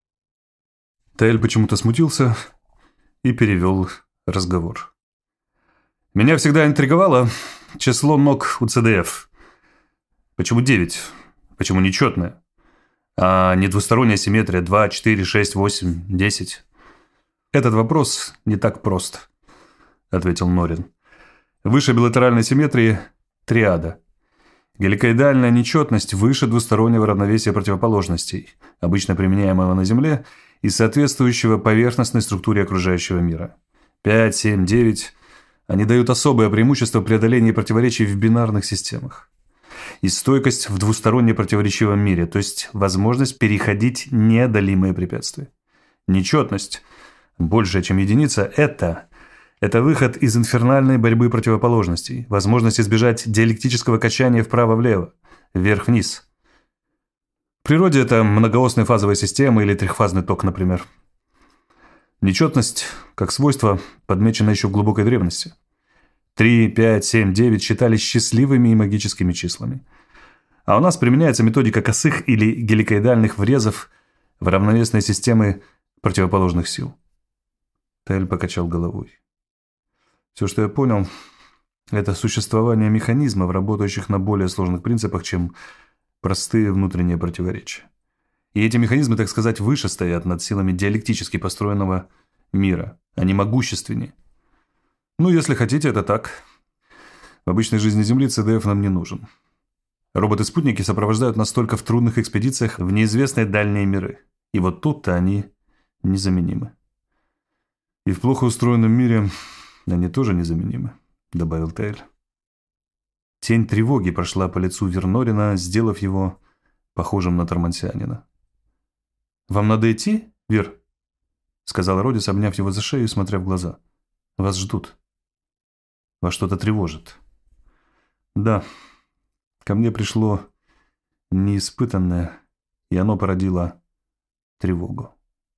A: Таэль почему-то смутился и перевел разговор. «Меня всегда интриговало число ног у ЦДФ. Почему девять? Почему нечетное? А не двусторонняя симметрия два, четыре, шесть, восемь, десять? Этот вопрос не так прост», — ответил Норин. «Выше билатеральной симметрии – триада. Геликоидальная нечетность выше двустороннего равновесия противоположностей, обычно применяемого на Земле, и соответствующего поверхностной структуре окружающего мира. пять, семь, девять – они дают особое преимущество преодоления противоречий в бинарных системах. И стойкость в двусторонне противоречивом мире, то есть возможность переходить неодолимые препятствия. Нечетность, большая, чем единица, это, это выход из инфернальной борьбы противоположностей, возможность избежать диалектического качания вправо-влево, вверх-вниз. В природе это многоосная фазовая система или трехфазный ток, например. Нечетность, как свойство, подмечена еще в глубокой древности. три, пять, семь, девять считались счастливыми и магическими числами. А у нас применяется методика косых или геликоидальных врезов в равновесные системы противоположных сил. Таэль покачал головой. Все, что я понял, это существование механизмов, работающих на более сложных принципах, чем простые внутренние противоречия. И эти механизмы, так сказать, выше стоят над силами диалектически построенного мира. Они могущественнее. Ну, если хотите, это так. В обычной жизни Земли ЦДФ нам не нужен. Роботы-спутники сопровождают нас только в трудных экспедициях в неизвестные дальние миры. И вот тут-то они незаменимы. И в плохо устроенном мире они тоже незаменимы, добавил Таэль. Тень тревоги прошла по лицу Вернорина, сделав его похожим на тормансианина. «Вам надо идти, Вер?» — сказала Родис, обняв его за шею и смотря в глаза. «Вас ждут. Вас что-то тревожит». «Да, ко мне пришло неиспытанное, и оно породило тревогу».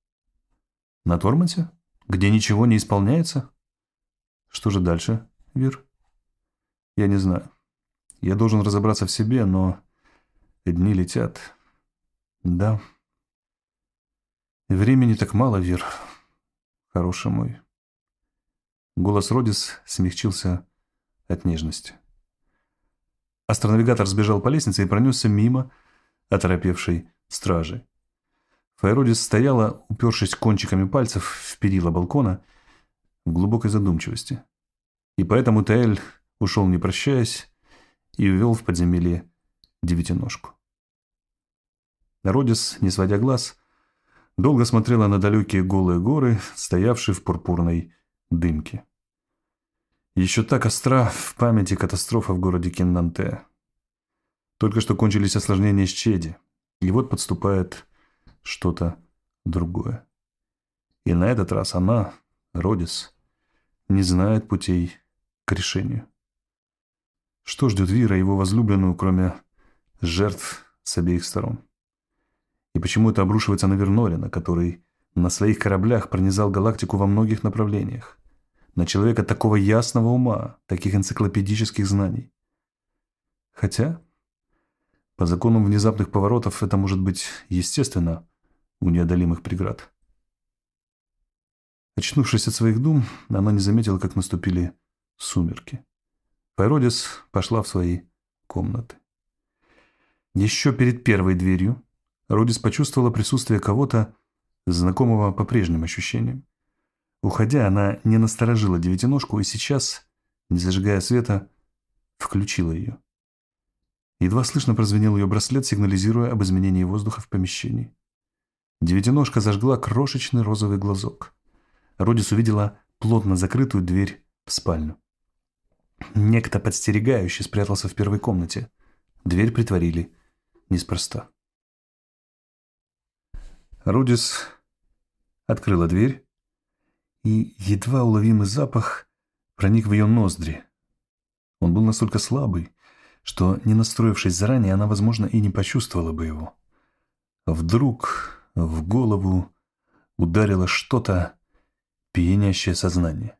A: «На Тормансе? Где ничего не исполняется? Что же дальше, Вер?» «Я не знаю. Я должен разобраться в себе, но дни летят. Да. Времени так мало, Вер. Хороший мой». Голос Родис смягчился от нежности. Астронавигатор сбежал по лестнице и пронесся мимо оторопевшей стражи. Файродис стояла, упершись кончиками пальцев в перила балкона, в глубокой задумчивости. И поэтому Таэль ушел, не прощаясь, и увел в подземелье девятиножку. Родис, не сводя глаз, долго смотрела на далекие голые горы, стоявшие в пурпурной дымке. Еще так остра в памяти катастрофа в городе Кеннанте. Только что кончились осложнения с Чеди, и вот подступает что-то другое. И на этот раз она, Родис, не знает путей к решению. Что ждет Вира, его возлюбленную, кроме жертв с обеих сторон? И почему это обрушивается на Вернорина, который на своих кораблях пронизал галактику во многих направлениях? На человека такого ясного ума, таких энциклопедических знаний. Хотя, по законам внезапных поворотов, это может быть естественно у неодолимых преград. Очнувшись от своих дум, она не заметила, как наступили сумерки. Файродис пошла в свои комнаты. Еще перед первой дверью Родис почувствовала присутствие кого-то, знакомого по прежним ощущениям. Уходя, она не насторожила девятиножку и сейчас, не зажигая света, включила ее. Едва слышно прозвенел ее браслет, сигнализируя об изменении воздуха в помещении. Девятиножка зажгла крошечный розовый глазок. Родис увидела плотно закрытую дверь в спальню. Некто подстерегающий спрятался в первой комнате. Дверь притворили неспроста. Родис открыла дверь, и едва уловимый запах проник в ее ноздри.
B: Он был настолько слабый, что, не настроившись заранее, она, возможно, и не почувствовала бы его. Вдруг в голову ударило что-то, пьянящее сознание.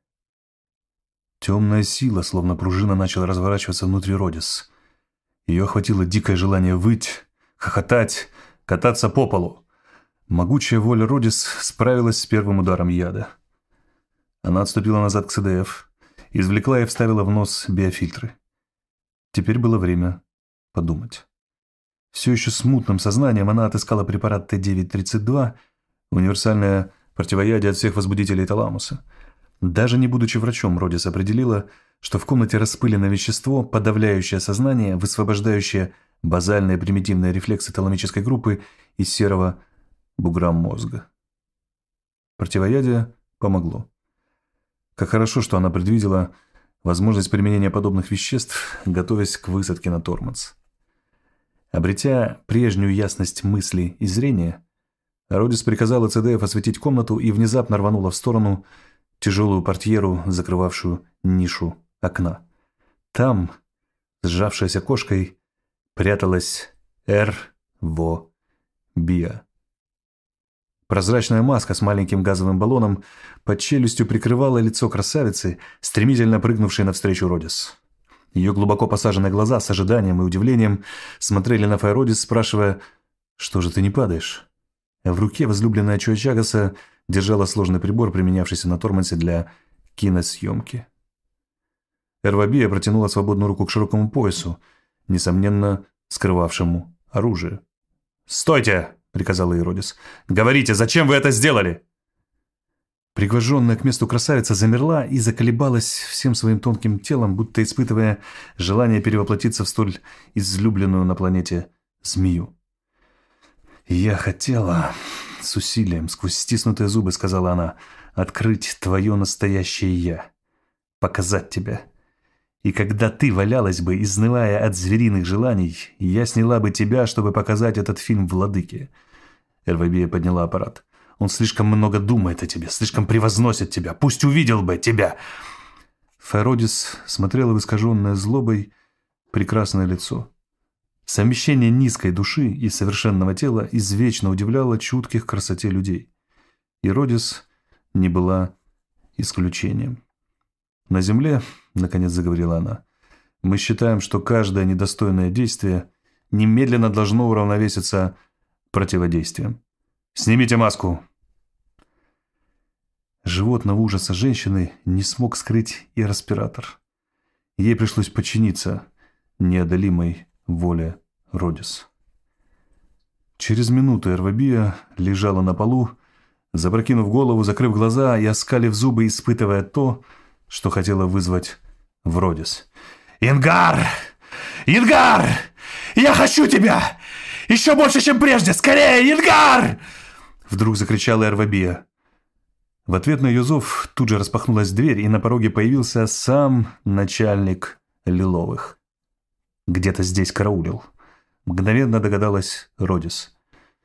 B: Темная сила, словно пружина, начала разворачиваться внутри Родис. Ее охватило дикое желание выть, хохотать, кататься по полу. Могучая воля Родис справилась с первым ударом яда. Она отступила назад к СДФ, извлекла и вставила в нос биофильтры. Теперь было время подумать. Все еще смутным сознанием она отыскала препарат Т девять тридцать два, универсальное противоядие от всех возбудителей таламуса. Даже не будучи врачом, Родис определила, что в комнате распылено вещество, подавляющее сознание, высвобождающее базальные примитивные рефлексы таламической группы из серого бугра мозга. Противоядие помогло. Как хорошо, что она предвидела возможность применения подобных веществ, готовясь к высадке на Торманс. Обретя прежнюю ясность мысли и зрения, Родис приказала ЦДФ осветить комнату и внезапно рванула в сторону тяжелую портьеру, закрывавшую нишу окна. Там, сжавшаяся кошкой, пряталась Эр-Во Биа. Прозрачная маска с маленьким газовым баллоном под челюстью прикрывала лицо красавицы, стремительно прыгнувшей навстречу Родис. Ее глубоко посаженные глаза с ожиданием и удивлением смотрели на Файродис, спрашивая: «Что же ты не падаешь?» В руке возлюбленная Чуачагаса держала сложный прибор, применявшийся на Тормансе для киносъемки. Эрвабия протянула свободную руку к широкому поясу, несомненно, скрывавшему оружие. «Стойте!» — приказала ей Родис. «Говорите, зачем вы это сделали?» Пригвожденная к месту красавица замерла и заколебалась всем своим тонким телом, будто испытывая желание перевоплотиться в столь излюбленную на планете змею. «Я хотела...» — с усилием, сквозь стиснутые зубы сказала она, — «открыть твое настоящее «я», показать тебя. И когда ты валялась бы, изнывая от звериных желаний, я сняла бы тебя, чтобы показать этот фильм владыке». Эрвабия подняла аппарат. «Он слишком много думает о тебе, слишком превозносит тебя. Пусть увидел бы тебя!» Файродис смотрела в искаженное злобой прекрасное лицо. Совмещение низкой души и совершенного тела извечно удивляло чутких к красоте людей. И Родис не была исключением. «На земле, — наконец заговорила она, — мы считаем, что каждое недостойное действие немедленно должно уравновеситься противодействием. Снимите маску!» Животного ужаса женщины не смог скрыть и респиратор. Ей пришлось подчиниться неодолимой воле Родис. Через минуту Эрвабия лежала на полу, запрокинув голову, закрыв глаза и оскалив зубы, испытывая то, что хотела вызвать в Родис. «Ингар! Ингар! Я хочу тебя! Еще больше, чем прежде! Скорее, Ингар!» Вдруг закричала Эрвабия. В ответ на ее зов тут же распахнулась дверь, и на пороге появился сам начальник Лиловых. Где-то здесь караулил. Мгновенно догадалась Родис.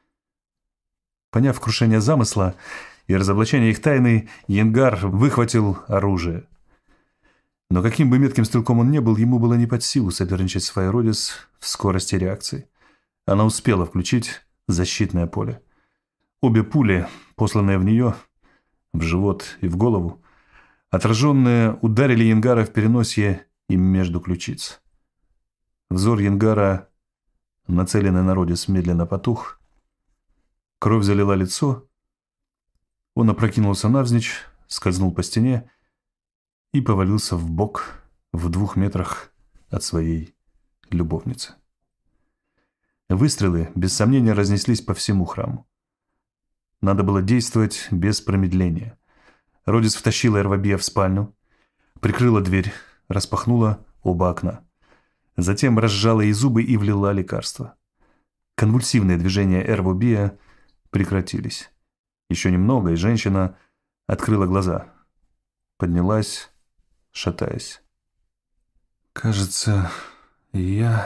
B: Поняв крушение замысла и разоблачение их тайны, Ингар выхватил оружие. Но каким бы метким стрелком он не был, ему было не под силу соперничать с Файродис в скорости реакции. Она успела включить защитное поле. Обе пули, посланные в нее, в живот и в голову, отраженные, ударили Янгара в переносье и между ключиц. Взор Янгара, нацеленный на Родис, медленно потух. Кровь залила лицо. Он опрокинулся навзничь, скользнул по стене и повалился в бок в двух метрах от своей любовницы. Выстрелы, без сомнения, разнеслись по всему храму. Надо было действовать без промедления. Родис втащила Эрвабия в спальню, прикрыла дверь, распахнула оба окна. Затем разжала ей зубы и влила лекарство. Конвульсивные движения Эрвабия прекратились. Еще немного, и женщина открыла глаза. Поднялась, шатаясь. «Кажется, я...»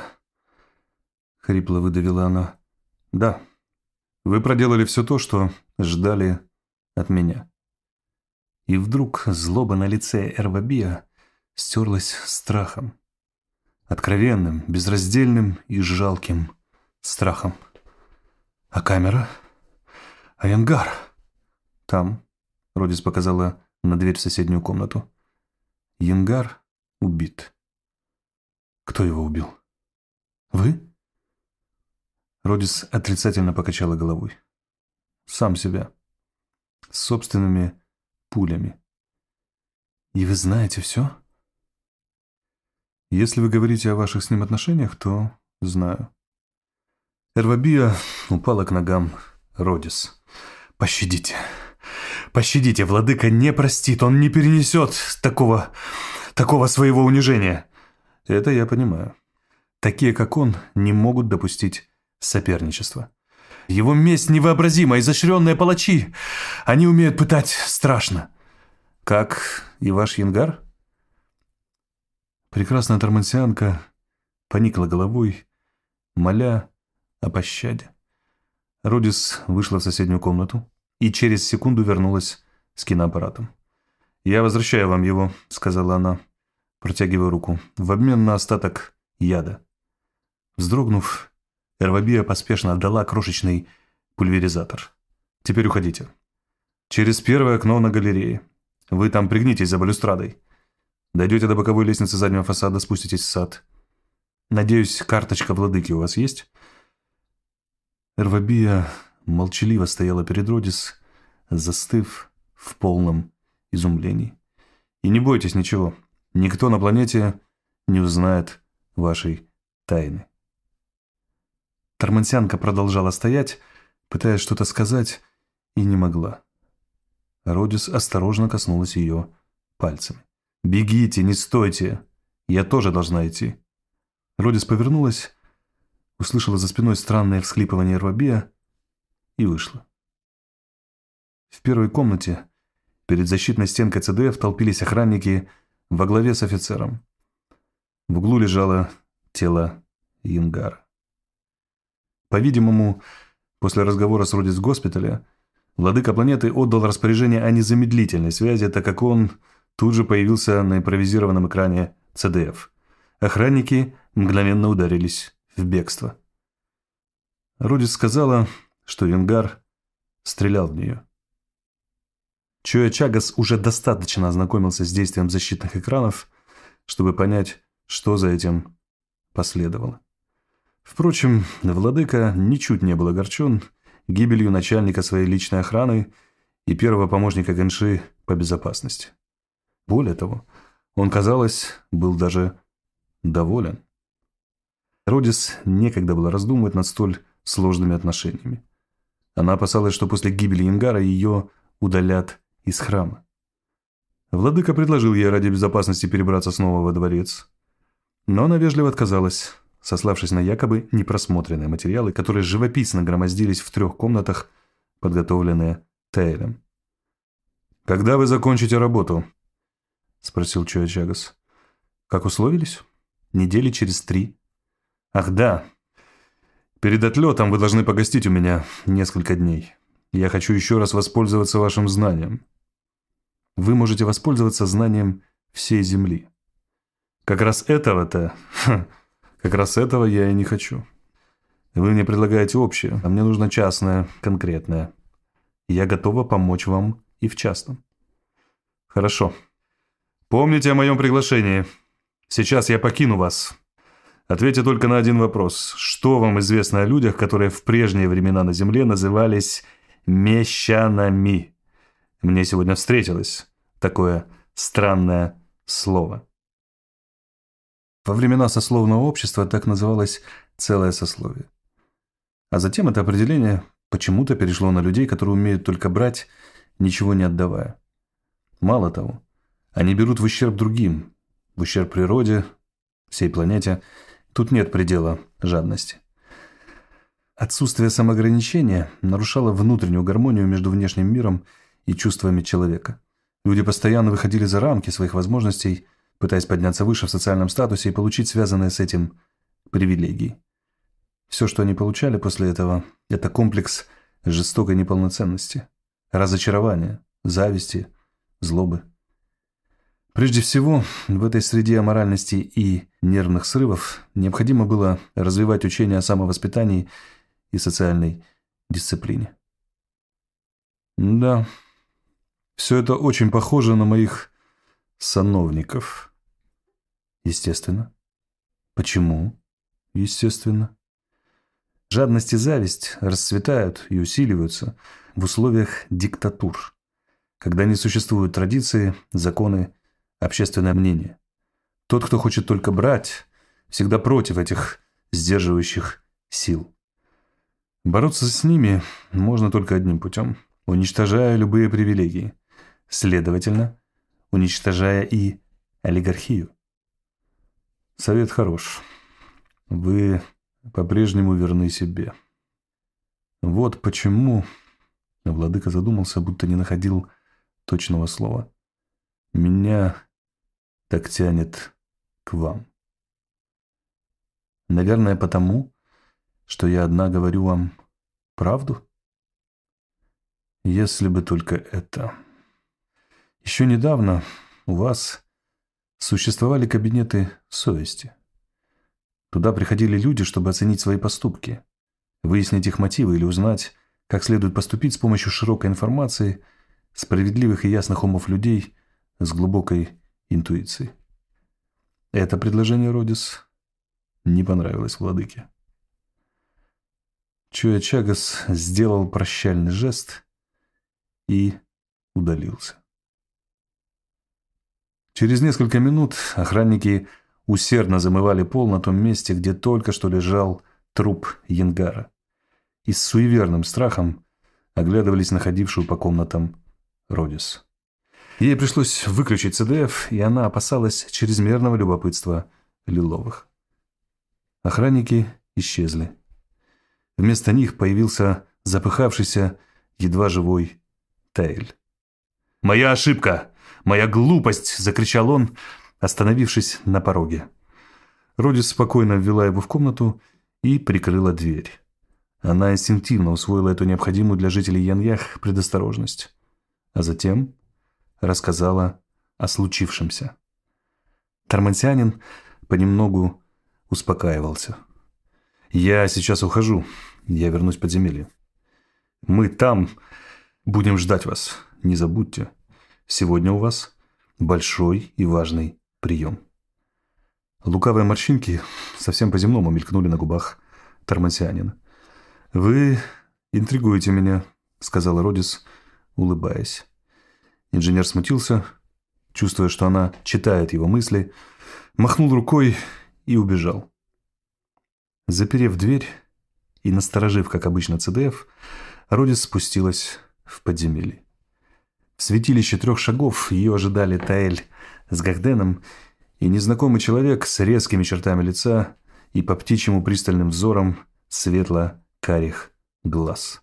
B: — хрипло выдавила она. «Да, вы проделали все то, что ждали от меня». И вдруг злоба на лице Эрвабия стерлась страхом. откровенным, безраздельным и жалким страхом. «А камера? А Янгар?» «Там», — Родис показала на дверь в соседнюю комнату. «Янгар убит». «Кто его убил? Вы?» Родис отрицательно покачала головой. «Сам себя. С собственными пулями». «И вы знаете все?» «Если вы говорите о ваших с ним отношениях, то знаю». Эрвабия упала к ногам Родис. «Пощадите. Пощадите, владыка не простит, он не перенесет такого, такого своего унижения». «Это я понимаю. Такие, как он, не могут допустить соперничества. Его месть невообразима, изощренные палачи. Они умеют пытать страшно». «Как и ваш Янгар?» Прекрасная тормансианка поникла головой, моля о пощаде. Родис вышла в соседнюю комнату и через секунду вернулась с киноаппаратом. «Я возвращаю вам его», — сказала она, протягивая руку, в обмен на остаток яда. Вздрогнув, Эрвабия поспешно отдала крошечный пульверизатор. «Теперь уходите. Через первое окно на галерее. Вы там пригнитесь за балюстрадой. Дойдете до боковой лестницы заднего фасада, спуститесь в сад. Надеюсь, карточка владыки у вас есть?» Эрвабия молчаливо стояла перед Родис, застыв в полном изумлении. «И не бойтесь ничего. Никто на планете не узнает вашей тайны». Тормансианка продолжала стоять, пытаясь что-то сказать, и не могла. Родис осторожно коснулась ее пальцами. «Бегите, не стойте! Я тоже должна идти!» Родис повернулась, услышала за спиной странное всхлипывание Эрвабия и вышла. В первой комнате перед защитной стенкой ЦДФ толпились охранники во главе с офицером. В углу лежало тело Янгара. По-видимому, после разговора с Родис в госпитале, владыка планеты отдал распоряжение о незамедлительной связи, так как он тут же появился на импровизированном экране ЦДФ. Охранники мгновенно ударились в бегство. Родис сказала, что Янгар стрелял в нее. Чоя Чагас уже достаточно ознакомился с действием защитных экранов, чтобы понять, что за этим последовало. Впрочем, владыка ничуть не был огорчен гибелью начальника своей личной охраны и первого помощника Гэнши по безопасности. Более того, он, казалось, был даже доволен. Родис некогда было раздумывать над столь сложными отношениями. Она опасалась, что после гибели Янгара ее удалят из храма. Владыка предложил ей ради безопасности перебраться снова во дворец, но она вежливо отказалась, сославшись на якобы непросмотренные материалы, которые живописно громоздились в трех комнатах, подготовленные Тейлем. «Когда вы закончите работу?» — спросил Чоя Чагас. «Как условились? Недели через три». «Ах, да. Перед отлетом вы должны погостить у меня несколько дней. Я хочу еще раз воспользоваться вашим знанием». «Вы можете воспользоваться знанием всей Земли». «Как раз этого-то... Как раз этого я и не хочу. Вы мне предлагаете общее, а мне нужно частное, конкретное. Я готова помочь вам и в частном». «Хорошо. Помните о моем приглашении. Сейчас я покину вас. Ответьте только на один вопрос. Что вам известно о людях, которые в прежние времена на Земле назывались мещанами? Мне сегодня встретилось такое странное слово». Во времена сословного общества так называлось целое сословие. А затем это определение почему-то перешло на людей, которые умеют только брать, ничего не отдавая. Мало того, они берут в ущерб другим, в ущерб природе, всей планете. Тут нет предела жадности. Отсутствие самоограничения нарушало внутреннюю гармонию между внешним миром и чувствами человека. Люди постоянно выходили за рамки своих возможностей, пытаясь подняться выше в социальном статусе и получить связанные с этим привилегии. Все, что они получали после этого, это комплекс жестокой неполноценности, разочарования, зависти, злобы. Прежде всего, в этой среде аморальности и нервных срывов необходимо было развивать учение о самовоспитании и социальной дисциплине. Да, все это очень похоже на моих сановников. Естественно. Почему? Естественно. Жадность и зависть расцветают и усиливаются в условиях диктатур, когда не существуют традиции, законы, общественное мнение. Тот, кто хочет только брать, всегда против этих сдерживающих сил. Бороться с ними можно только одним путем, уничтожая любые привилегии, следовательно, уничтожая и олигархию. Совет хорош. Вы по-прежнему верны себе. Вот почему... Владыка задумался, будто не находил точного слова. Меня так тянет к вам. Наверное, потому, что я одна говорю вам правду? Если бы только это. Еще недавно у вас существовали кабинеты совести. Туда приходили люди, чтобы оценить свои поступки, выяснить их мотивы или узнать, как следует поступить с помощью широкой информации, справедливых и ясных умов людей с глубокой интуицией. Это предложение Родис не понравилось владыке. Чуя Чагас сделал прощальный жест и удалился. Через несколько минут охранники усердно замывали пол на том месте, где только что лежал труп Янгара, и с суеверным страхом оглядывались находившую по комнатам Родис. Ей пришлось выключить ЦДФ, и она опасалась чрезмерного любопытства Лиловых. Охранники исчезли. Вместо них появился запыхавшийся, едва живой Таэль. «Моя ошибка! Моя глупость!» – закричал он, остановившись на пороге. Родис спокойно ввела его в комнату и прикрыла дверь. Она инстинктивно усвоила эту необходимую для жителей Яньях предосторожность, а затем рассказала о случившемся. Тармансианин понемногу успокаивался. «Я сейчас ухожу. Я вернусь в подземелье. Мы там будем ждать вас. Не забудьте, сегодня у вас большой и важный прием». Лукавые морщинки совсем по-земному мелькнули на губах Тармансианина. «Вы интригуете меня», — сказала Родис, улыбаясь. Инженер смутился, чувствуя, что она читает его мысли, махнул рукой и убежал. Заперев дверь и насторожив, как обычно, ЦДФ, Родис спустилась в подземелье. В святилище трех шагов ее ожидали Таэль с Гагденом и незнакомый человек с резкими чертами лица и по птичьему пристальным взором светло-карих глаз.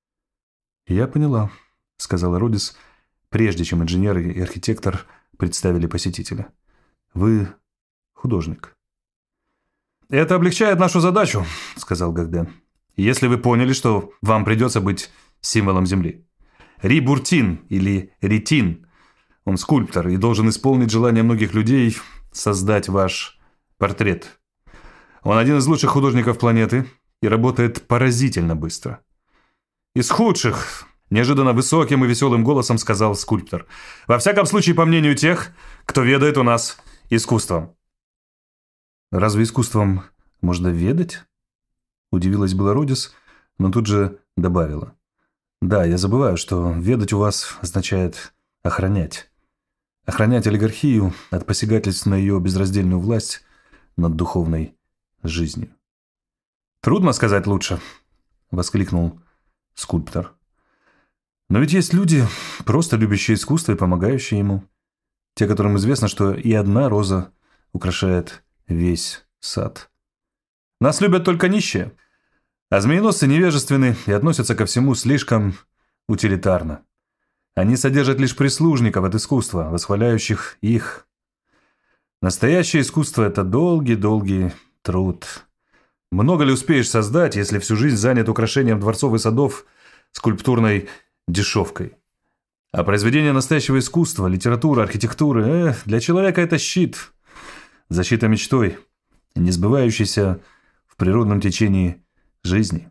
B: «Я поняла», — сказала Родис, прежде чем инженер и архитектор представили посетителя. «Вы художник». «Это облегчает нашу задачу», — сказал Гагден. «Если вы поняли, что вам придется быть символом Земли. Ри-Буртин или Ритин, он скульптор и должен исполнить желание многих людей создать ваш портрет. Он один из лучших художников планеты и работает поразительно быстро». «Из худших», – неожиданно высоким и веселым голосом сказал скульптор. «Во всяком случае, по мнению тех, кто ведает у нас искусством». «Разве искусством можно ведать?» – удивилась была Родис, но тут же добавила. «Да, я забываю, что ведать у вас означает охранять. Охранять олигархию от посягательств на ее безраздельную власть над духовной жизнью». «Трудно сказать лучше», – воскликнул скульптор. «Но ведь есть люди, просто любящие искусство и помогающие ему. Те, которым известно, что и одна роза украшает весь сад. Нас любят только нищие, а змееносцы невежественны и относятся ко всему слишком утилитарно. Они содержат лишь прислужников от искусства, восхваляющих их. Настоящее искусство – это долгий-долгий труд. Много ли успеешь создать, если всю жизнь занят украшением дворцов и садов скульптурной дешевкой? А произведения настоящего искусства, литература, архитектура, э, для человека это щит. Защита мечтой, не сбывающейся в природном течении жизни.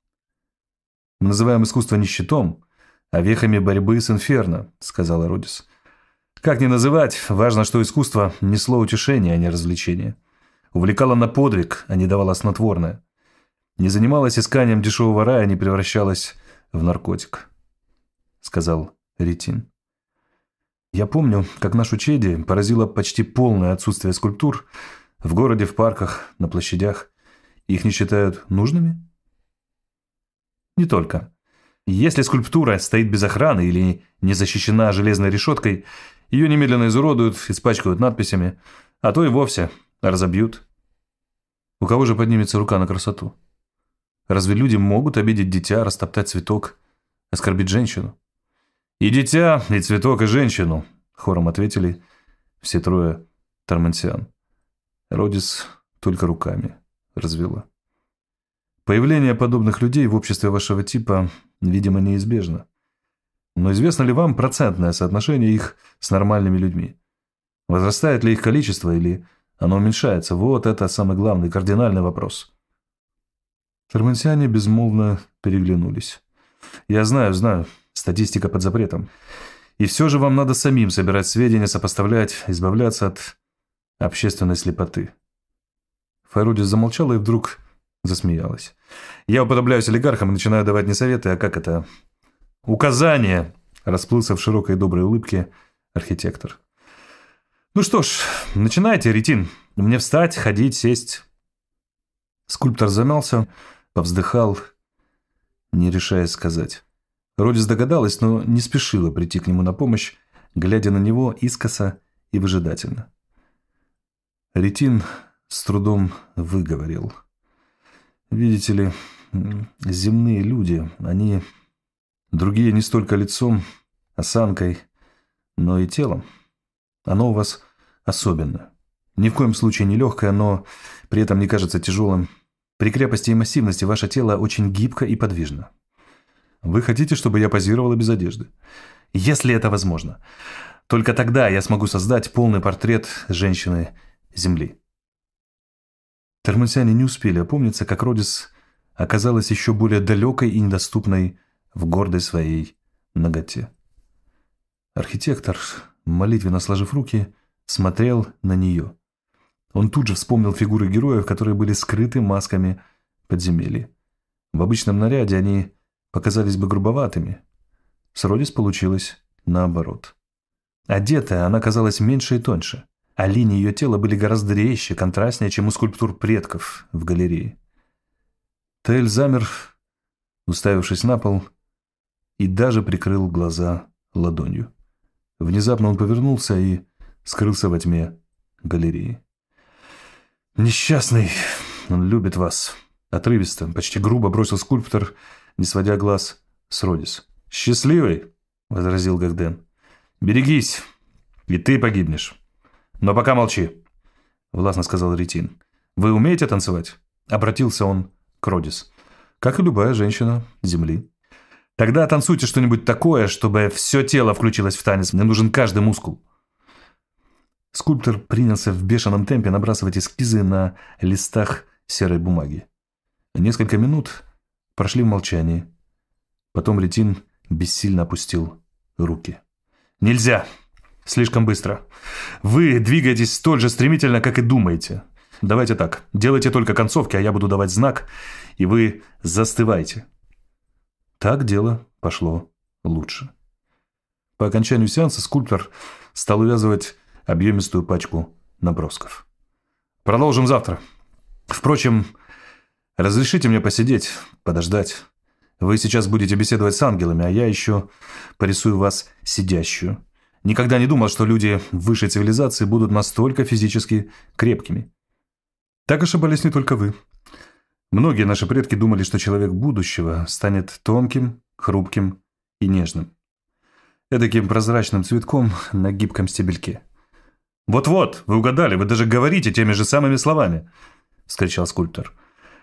B: Мы называем искусство не щитом, а вехами борьбы с инферно, сказала Родис. Как ни называть, важно, что искусство несло утешение, а не развлечение. Увлекало на подвиг, а не давало снотворное. Не занималось исканием дешевого рая, не превращалось в наркотик, сказал Ретин. Я помню, как нашу Чеди поразило почти полное отсутствие скульптур в городе, в парках, на площадях. Их не считают нужными? Не только. Если скульптура стоит без охраны или не защищена железной решеткой, ее немедленно изуродуют, испачкают надписями, а то и вовсе разобьют. У кого же поднимется рука на красоту? Разве люди могут обидеть дитя, растоптать цветок, оскорбить женщину? И дитя, и цветок, и женщину, хором ответили все трое тормансиан. Родис только руками развела. Появление подобных людей в обществе вашего типа, видимо, неизбежно. Но известно ли вам процентное соотношение их с нормальными людьми? Возрастает ли их количество или оно уменьшается? Вот это самый главный, кардинальный вопрос. Тормансиане безмолвно переглянулись. Я знаю, знаю, статистика под запретом. И все же вам надо самим собирать сведения, сопоставлять, избавляться от общественной слепоты. Файрудис замолчала и вдруг засмеялась. Я уподобляюсь олигархам и начинаю давать не советы, а как это... указания, расплылся в широкой доброй улыбке архитектор. Ну что ж, начинайте, Ретин. Мне встать, ходить, сесть. Скульптор замялся, повздыхал, не решаясь сказать. Родис догадалась, но не спешила прийти к нему на помощь, глядя на него искоса и выжидательно. Ретин с трудом выговорил. Видите ли, земные люди, они другие не столько лицом, осанкой, но и телом. Оно у вас особенное. Ни в коем случае не легкое, но при этом не кажется тяжелым. При крепости и массивности ваше тело очень гибко и подвижно. Вы хотите, чтобы я позировала без одежды? Если это возможно. Только тогда я смогу создать полный портрет женщины Земли. Тормансиане не успели опомниться, как Родис оказалась еще более далекой и недоступной в гордой своей наготе. Архитектор, молитвенно сложив руки, смотрел на нее. Он тут же вспомнил фигуры героев, которые были скрыты масками подземелья. В обычном наряде они показались бы грубоватыми. С Родис получилось наоборот. Одетая, она казалась меньше и тоньше, а линии ее тела были гораздо резче, контрастнее, чем у скульптур предков в галерее. Тель замер, уставившись на пол, и даже прикрыл глаза ладонью. Внезапно он повернулся и скрылся во тьме галереи. «Несчастный, он любит вас», — отрывисто, почти грубо бросил скульптор, не сводя глаз с Родис. «Счастливый», — возразил Гагден. «Берегись, и ты погибнешь. Но пока молчи», — властно сказал Ретин. «Вы умеете танцевать?» — обратился он к Родис. «Как и любая женщина Земли». «Тогда танцуйте что-нибудь такое, чтобы все тело включилось в танец. Мне нужен каждый мускул». Скульптор принялся в бешеном темпе набрасывать эскизы на листах серой бумаги. Несколько минут прошли в молчании. Потом Ретин бессильно опустил руки. «Нельзя! Слишком быстро. Вы двигаетесь столь же стремительно, как и думаете. Давайте так, делайте только концовки, а я буду давать знак, и вы застывайте». Так дело пошло лучше. По окончанию сеанса скульптор стал увязывать объемистую пачку набросков. «Продолжим завтра. Впрочем, разрешите мне посидеть, подождать. Вы сейчас будете беседовать с ангелами, а я еще порисую вас сидящую. Никогда не думал, что люди высшей цивилизации будут настолько физически крепкими. Так ошибались не только вы. Многие наши предки думали, что человек будущего станет тонким, хрупким и нежным. Эдаким прозрачным цветком на гибком стебельке. «Вот-вот, вы угадали, вы даже говорите теми же самыми словами», — вскричал скульптор.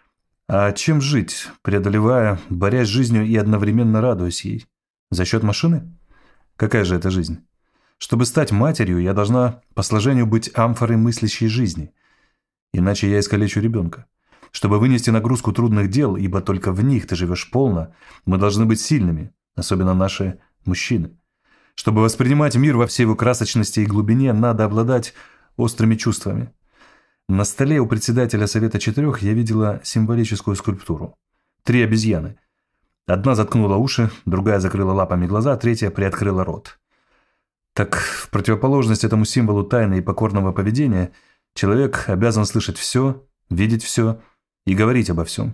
B: «А чем жить, преодолевая, борясь с жизнью и одновременно радуясь ей? За счет машины? Какая же это жизнь? Чтобы стать матерью, я должна по сложению быть амфорой мыслящей жизни. Иначе я искалечу ребенка. Чтобы вынести нагрузку трудных дел, ибо только в них ты живешь полно, мы должны быть сильными, особенно наши мужчины. Чтобы воспринимать мир во всей его красочности и глубине, надо обладать острыми чувствами. На столе у председателя Совета Четырех я видела символическую скульптуру. Три обезьяны. Одна заткнула уши, другая закрыла лапами глаза, третья приоткрыла рот. Так, в противоположность этому символу тайны и покорного поведения, человек обязан слышать все, видеть все и говорить обо всем.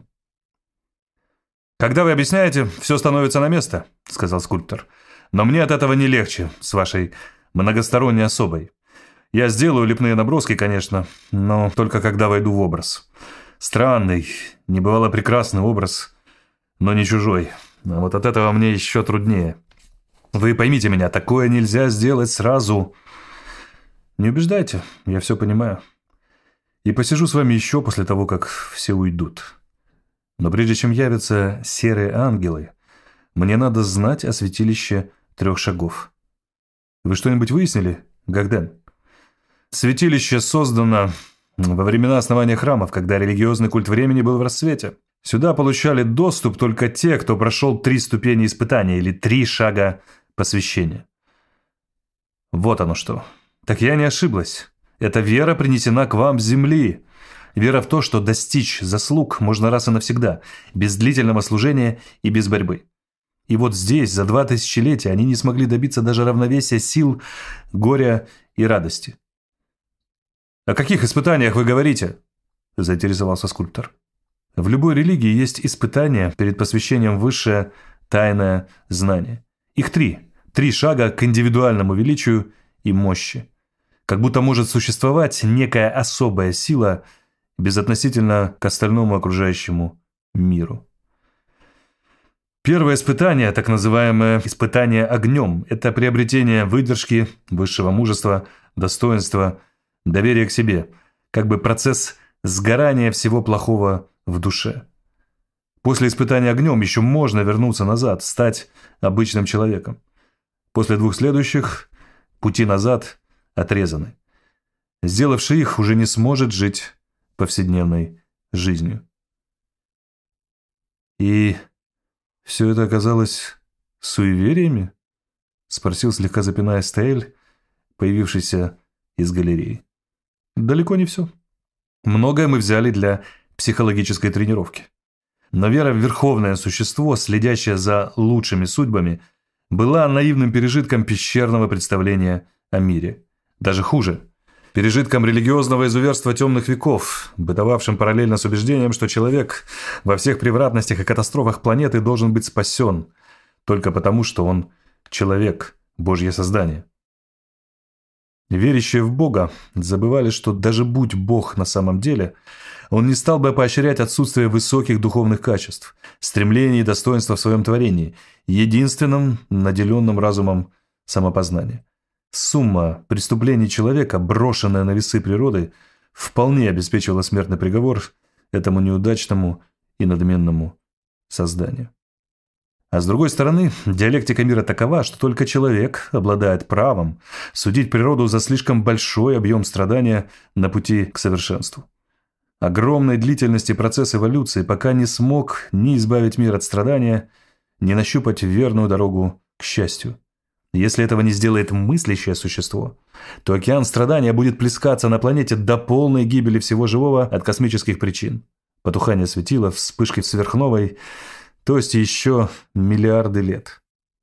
B: «Когда вы объясняете, все становится на место», — сказал скульптор. «Но мне от этого не легче, с вашей многосторонней особой. Я сделаю лепные наброски, конечно, но только когда войду в образ. Странный, небывало прекрасный образ, но не чужой. А вот от этого мне еще труднее. Вы поймите меня, такое нельзя сделать сразу. Не убеждайте, я все понимаю. И посижу с вами еще после того, как все уйдут. Но прежде чем явятся серые ангелы, мне надо знать о святилище трех шагов. Вы что-нибудь выяснили, Гагден? Святилище создано во времена основания храмов, когда религиозный культ времени был в расцвете. Сюда получали доступ только те, кто прошел три ступени испытания или три шага посвящения. Вот оно что. Так я не ошиблась. Эта вера принесена к вам с земли. Вера в то, что достичь заслуг можно раз и навсегда, без длительного служения и без борьбы. И вот здесь, за два тысячелетия, они не смогли добиться даже равновесия сил, горя и радости. «О каких испытаниях вы говорите?» – заинтересовался скульптор. В любой религии есть испытания перед посвящением в высшее тайное знание. Их три. Три шага к индивидуальному величию и мощи. Как будто может существовать некая особая сила безотносительно к остальному окружающему миру. Первое испытание, так называемое испытание огнем, это приобретение выдержки, высшего мужества, достоинства, доверия к себе, как бы процесс сгорания всего плохого в душе. После испытания огнем еще можно вернуться назад, стать обычным человеком. После двух следующих пути назад отрезаны. Сделавший их уже не сможет жить повседневной жизнью. И все это оказалось суевериями? Спросил, слегка запинаясь, Таэль, появившийся из галереи. Далеко не все. Многое мы взяли для психологической тренировки. Но вера в верховное существо, следящее за лучшими судьбами, была наивным пережитком пещерного представления о мире. Даже хуже. Пережитком религиозного изуверства темных веков, бытовавшим параллельно с убеждением, что человек во всех превратностях и катастрофах планеты должен быть спасен только потому, что он человек, Божье создание. Верящие в Бога забывали, что даже будь Бог на самом деле, он не стал бы поощрять отсутствие высоких духовных качеств, стремлений и достоинства в своем творении, единственным наделенным разумом самопознания. Сумма преступлений человека, брошенная на весы природы, вполне обеспечивала смертный приговор этому неудачному и надменному созданию. А с другой стороны, диалектика мира такова, что только человек обладает правом судить природу за слишком большой объем страдания на пути к совершенству. Огромной длительности процесс эволюции пока не смог ни избавить мир от страдания, ни нащупать верную дорогу к счастью. Если этого не сделает мыслящее существо, то океан страдания будет плескаться на планете до полной гибели всего живого от космических причин. Потухание светила, вспышки сверхновой, то есть еще миллиарды лет.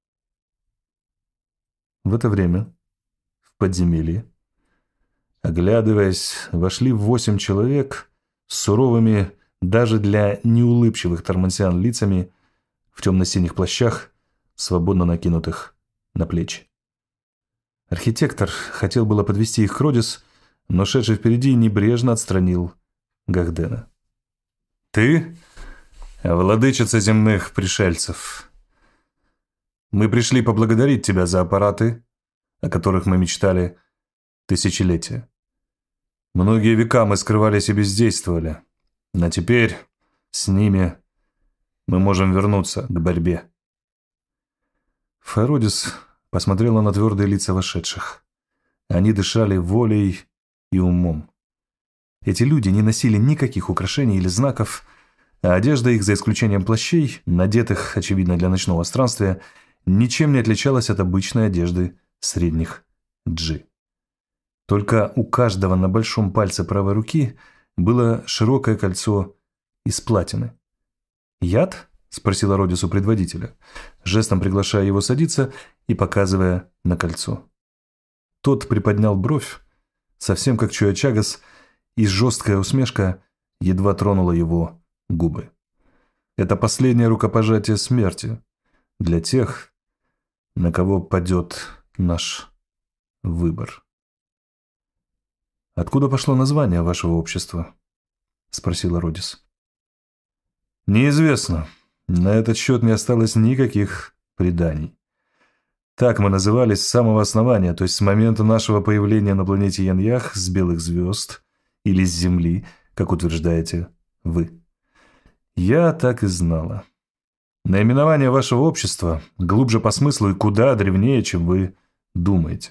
B: В это время в подземелье, оглядываясь, вошли восемь человек с суровыми даже для неулыбчивых тормансиан лицами в темно-синих плащах, свободно накинутых на плечи. Архитектор хотел было подвести их к Родис, но шедший впереди небрежно отстранил Гагдена. «Ты, владычица земных пришельцев, мы пришли поблагодарить тебя за аппараты, о которых мы мечтали тысячелетия. Многие века мы скрывались и бездействовали, но теперь с ними мы можем вернуться к борьбе». Фародис посмотрела на твердые лица вошедших. Они дышали волей и умом. Эти люди не носили никаких украшений или знаков, а одежда их, за исключением плащей, надетых, очевидно, для ночного странствия, ничем не отличалась от обычной одежды средних джи. Только у каждого на большом пальце правой руки было широкое кольцо из платины. «Яд?» – спросила Родис у предводителя, жестом приглашая его садиться и показывая на кольцо. Тот приподнял бровь, совсем как Чуачагас, и жесткая усмешка едва тронула его губы. Это последнее рукопожатие смерти для тех, на кого падет наш выбор. «Откуда пошло название вашего общества?» – спросила Родис. «Неизвестно. На этот счет не осталось никаких преданий. Так мы назывались с самого основания, то есть с момента нашего появления на планете Яньях с белых звезд или с Земли, как утверждаете вы. Я так и знала. Наименование вашего общества глубже по смыслу и куда древнее, чем вы думаете.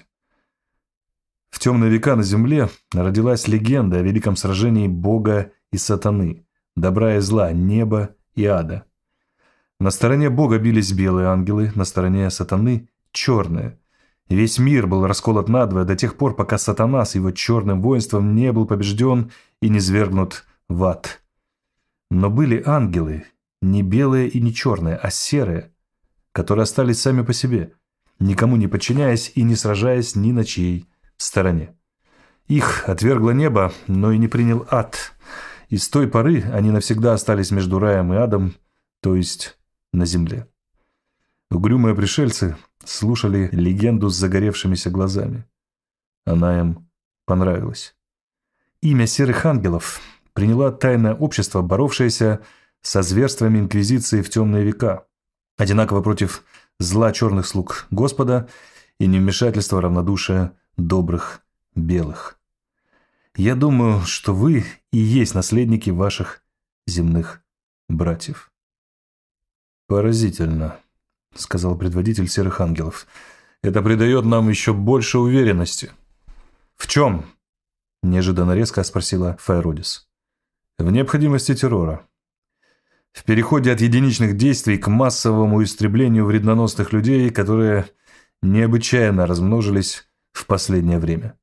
B: В темные века на Земле родилась легенда о великом сражении Бога и сатаны, добра и зла, неба и ада. На стороне Бога бились белые ангелы, на стороне сатаны – черные. Весь мир был расколот надвое до тех пор, пока сатана с его черным воинством не был побежден и не свергнут в ад. Но были ангелы, не белые и не черные, а серые, которые остались сами по себе, никому не подчиняясь и не сражаясь ни на чьей стороне. Их отвергло небо, но и не принял ад, и с той поры они навсегда остались между раем и адом, то есть на земле. Угрюмые пришельцы слушали легенду с загоревшимися глазами. Она им понравилась. Имя серых ангелов приняла тайное общество, боровшееся со зверствами инквизиции в темные века, одинаково против зла черных слуг Господа и невмешательства равнодушия добрых белых. Я думаю, что вы и есть наследники ваших земных братьев. Поразительно, сказал предводитель серых ангелов. Это придает нам еще больше уверенности. В чем? Неожиданно резко спросила Файродис. В необходимости террора. В переходе от единичных действий к массовому истреблению вредноносных людей, которые необычайно размножились в последнее время.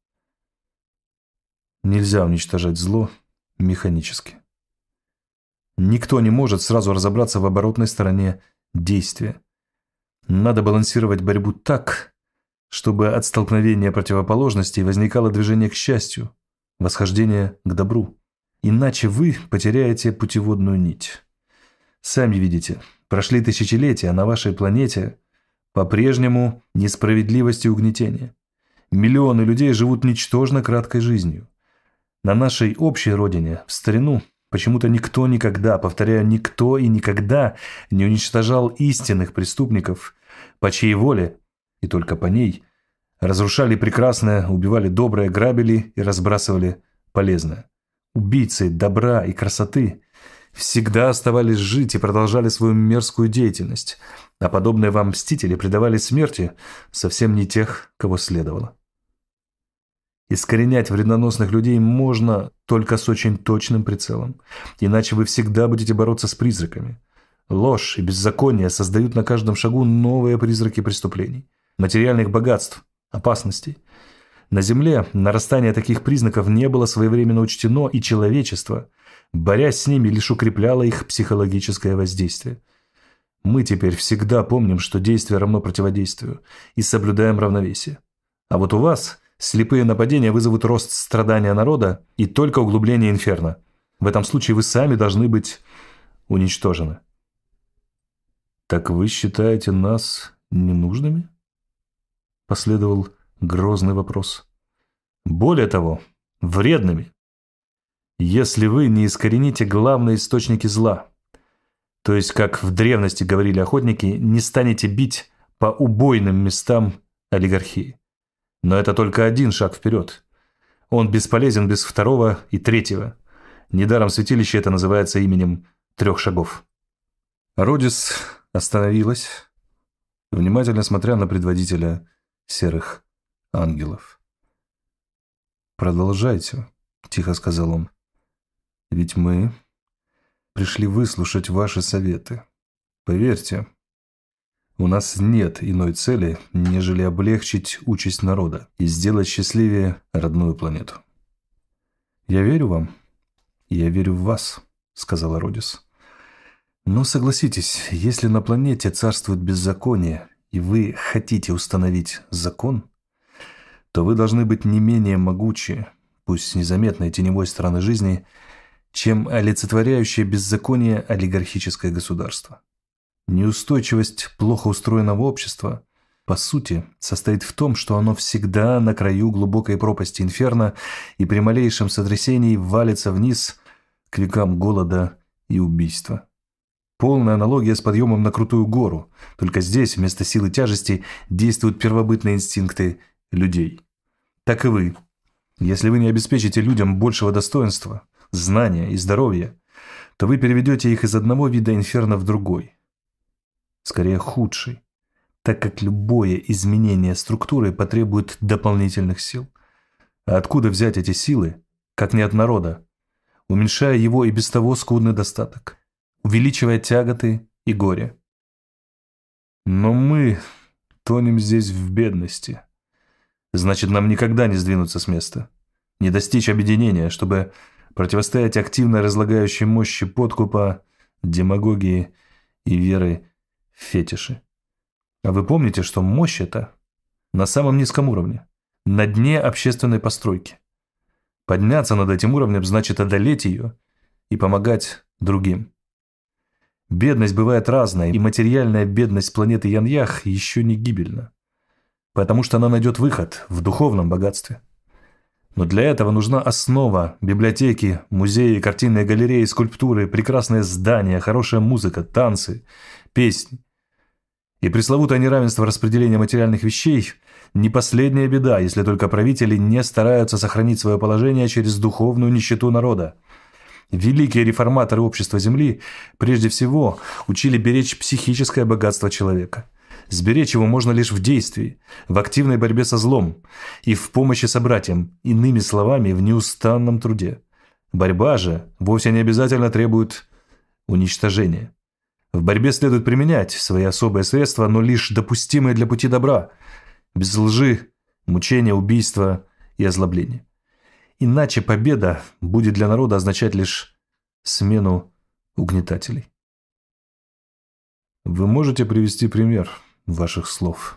B: Нельзя уничтожать зло механически. Никто не может сразу разобраться в оборотной стороне действия. Надо балансировать борьбу так, чтобы от столкновения противоположностей возникало движение к счастью, восхождение к добру. Иначе вы потеряете путеводную нить. Сами видите, прошли тысячелетия, а на вашей планете по-прежнему несправедливость и угнетение. Миллионы людей живут ничтожно краткой жизнью. На нашей общей родине, в старину, почему-то никто никогда, повторяю, никто и никогда не уничтожал истинных преступников, по чьей воле, и только по ней, разрушали прекрасное, убивали доброе, грабили и разбрасывали полезное. Убийцы добра и красоты всегда оставались жить и продолжали свою мерзкую деятельность, а подобные вам мстители предавали смерти совсем не тех, кого следовало. Искоренять вредноносных людей можно только с очень точным прицелом, иначе вы всегда будете бороться с призраками. Ложь и беззаконие создают на каждом шагу новые призраки преступлений, материальных богатств, опасностей. На Земле нарастание таких признаков не было своевременно учтено, и человечество, борясь с ними, лишь укрепляло их психологическое воздействие. Мы теперь всегда помним, что действие равно противодействию, и соблюдаем равновесие. А вот у вас слепые нападения вызовут рост страдания народа и только углубление инферно. В этом случае вы сами должны быть уничтожены. «Так вы считаете нас ненужными?» Последовал грозный вопрос. «Более того, вредными. Если вы не искорените главные источники зла, то есть, как в древности говорили охотники, не станете бить по убойным местам олигархии. Но это только один шаг вперед. Он бесполезен без второго и третьего. Недаром святилище это называется именем трех шагов». Родис остановилась, внимательно смотря на предводителя серых ангелов. «Продолжайте», — тихо сказал он. «Ведь мы пришли выслушать ваши советы. Поверьте, у нас нет иной цели, нежели облегчить участь народа и сделать счастливее родную планету». «Я верю вам, я верю в вас», — сказала Родис. «Но согласитесь, если на планете царствует беззаконие, и вы хотите установить закон, то вы должны быть не менее могучи, пусть незаметной теневой стороны жизни, чем олицетворяющее беззаконие олигархическое государство. Неустойчивость плохо устроенного общества, по сути, состоит в том, что оно всегда на краю глубокой пропасти инферно и при малейшем сотрясении валится вниз к векам голода и убийства. Полная аналогия с подъемом на крутую гору, только здесь вместо силы тяжести действуют первобытные инстинкты людей. Так и вы. Если вы не обеспечите людям большего достоинства, знания и здоровья, то вы переведете их из одного вида инферно в другой, скорее худший, так как любое изменение структуры потребует дополнительных сил. А откуда взять эти силы, как не от народа, уменьшая его и без того скудный достаток, увеличивая тяготы и горе? Но мы тонем здесь в бедности. Значит, нам никогда не сдвинуться с места, не достичь объединения, чтобы противостоять активно разлагающей мощи подкупа, демагогии и веры в фетиши. А вы помните, что мощь эта на самом низком уровне, на дне общественной постройки. Подняться над этим уровнем значит одолеть ее и помогать другим. Бедность бывает разная, и материальная бедность планеты Яньях еще не гибельна, потому что она найдет выход в духовном богатстве. Но для этого нужна основа: библиотеки, музеи, картинные галереи, скульптуры, прекрасные здания, хорошая музыка, танцы, песни. И пресловутое неравенство распределения материальных вещей – не последняя беда, если только правители не стараются сохранить свое положение через духовную нищету народа. Великие реформаторы общества Земли прежде всего учили беречь психическое богатство человека. Сберечь его можно лишь в действии, в активной борьбе со злом и в помощи собратьям, иными словами, в неустанном труде. Борьба же вовсе не обязательно требует уничтожения. В борьбе следует применять свои особые средства, но лишь допустимые для пути добра, без лжи, мучения, убийства и озлобления. Иначе победа будет для народа означать лишь смену угнетателей. Вы можете привести пример ваших слов?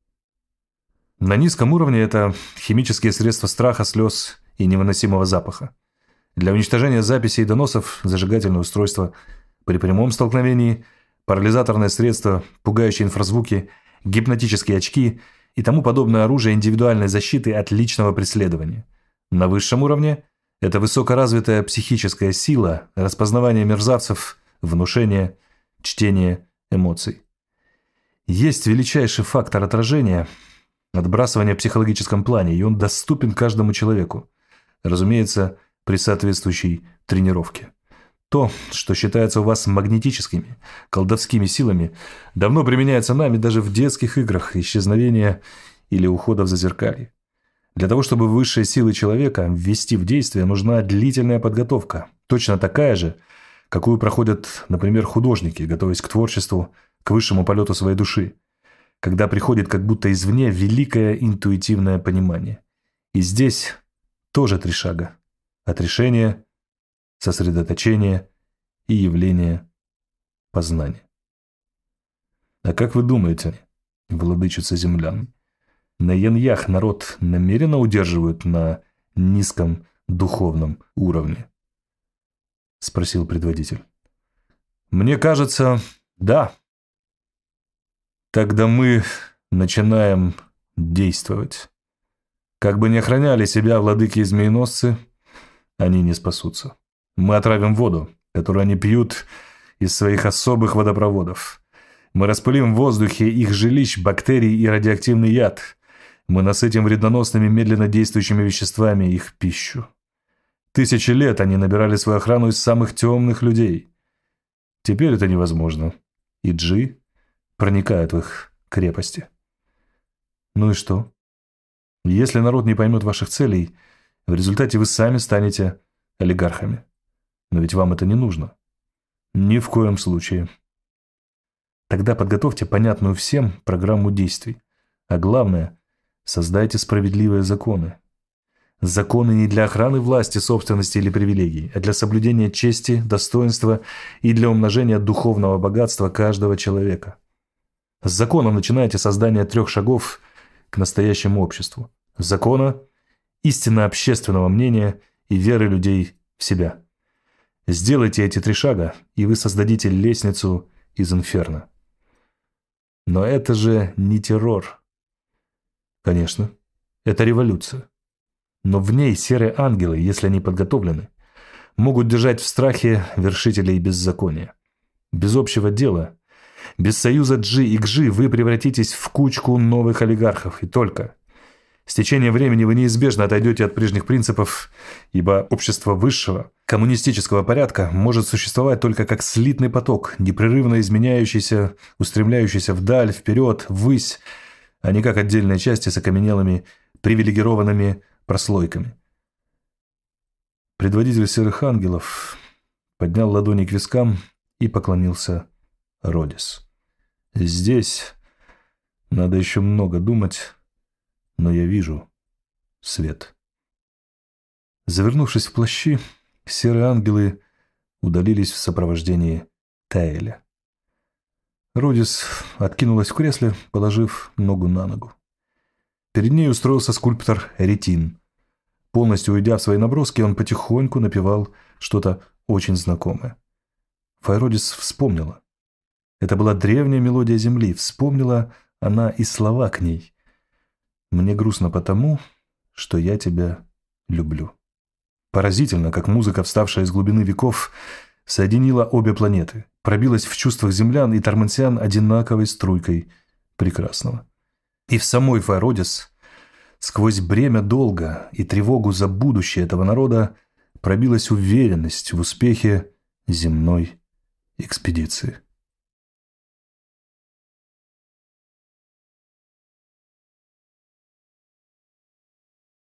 B: На низком уровне это химические средства страха, слез и невыносимого запаха. Для уничтожения записей и доносов зажигательное устройство. При прямом столкновении парализаторное средство, пугающие инфразвуки, гипнотические очки и тому подобное оружие индивидуальной защиты от личного преследования. На высшем уровне это высокоразвитая психическая сила, распознавание мерзавцев, внушение, чтение эмоций. Есть величайший фактор отражения, отбрасывания в психологическом плане, и он доступен каждому человеку, разумеется, при соответствующей тренировке. То, что считается у вас магнетическими, колдовскими силами, давно применяется нами даже в детских играх исчезновения или ухода в зазеркалье. Для того, чтобы высшие силы человека ввести в действие, нужна длительная подготовка, точно такая же, какую проходят, например, художники, готовясь к творчеству, к высшему полету своей души, когда приходит как будто извне великое интуитивное понимание. И здесь тоже три шага: отрешение, сосредоточение и явление познания. А как вы думаете, владычица землян, на Яньях народ намеренно удерживают на низком духовном уровне? Спросил предводитель. Мне кажется, да. Тогда мы начинаем действовать. Как бы ни охраняли себя владыки и змееносцы, они не спасутся. Мы отравим воду, которую они пьют из своих особых водопроводов. Мы распылим в воздухе их жилищ бактерий и радиоактивный яд. Мы насытим вредоносными медленно действующими веществами их пищу. Тысячи лет они набирали свою охрану из самых темных людей. Теперь это невозможно. И джи проникают в их крепости. Ну и что? Если народ не поймет ваших целей, в результате вы сами станете олигархами. Но ведь вам это не нужно. Ни в коем случае. Тогда подготовьте понятную всем программу действий. А главное, создайте справедливые законы. Законы не для охраны власти, собственности или привилегий, а для соблюдения чести, достоинства и для умножения духовного богатства каждого человека. С законом начинайте создание трех шагов к настоящему обществу. Закона, истинно общественного мнения и веры людей в себя. Сделайте эти три шага, и вы создадите лестницу из инферно. Но это же не террор. Конечно, это революция. Но в ней серые ангелы, если они подготовлены, могут держать в страхе вершителей беззакония. Без общего дела, без союза Джи и Гжи вы превратитесь в кучку новых олигархов, и только. С течением времени вы неизбежно отойдете от прежних принципов, ибо общество высшего, коммунистического порядка может существовать только как слитный поток, непрерывно изменяющийся, устремляющийся вдаль, вперед, ввысь, а не как отдельные части с окаменелыми, привилегированными прослойками. Предводитель серых ангелов поднял ладони к вискам и поклонился Родис. Здесь надо еще много думать, но я вижу свет. Завернувшись в плащи, серые ангелы удалились в сопровождении Таэля. Родис откинулась в кресле, положив ногу на ногу. Перед ней устроился скульптор Ретин. Полностью уйдя в свои наброски, он потихоньку напевал что-то очень знакомое. Файродис вспомнила. Это была древняя мелодия земли. Вспомнила она и слова к ней. «Мне грустно потому, что я тебя люблю». Поразительно, как музыка, вставшая из глубины веков, соединила обе планеты, пробилась в чувствах землян и тормансиан одинаковой струйкой прекрасного. И в самой Файродис, сквозь бремя долга и тревогу за будущее этого народа, пробилась уверенность в успехе земной экспедиции.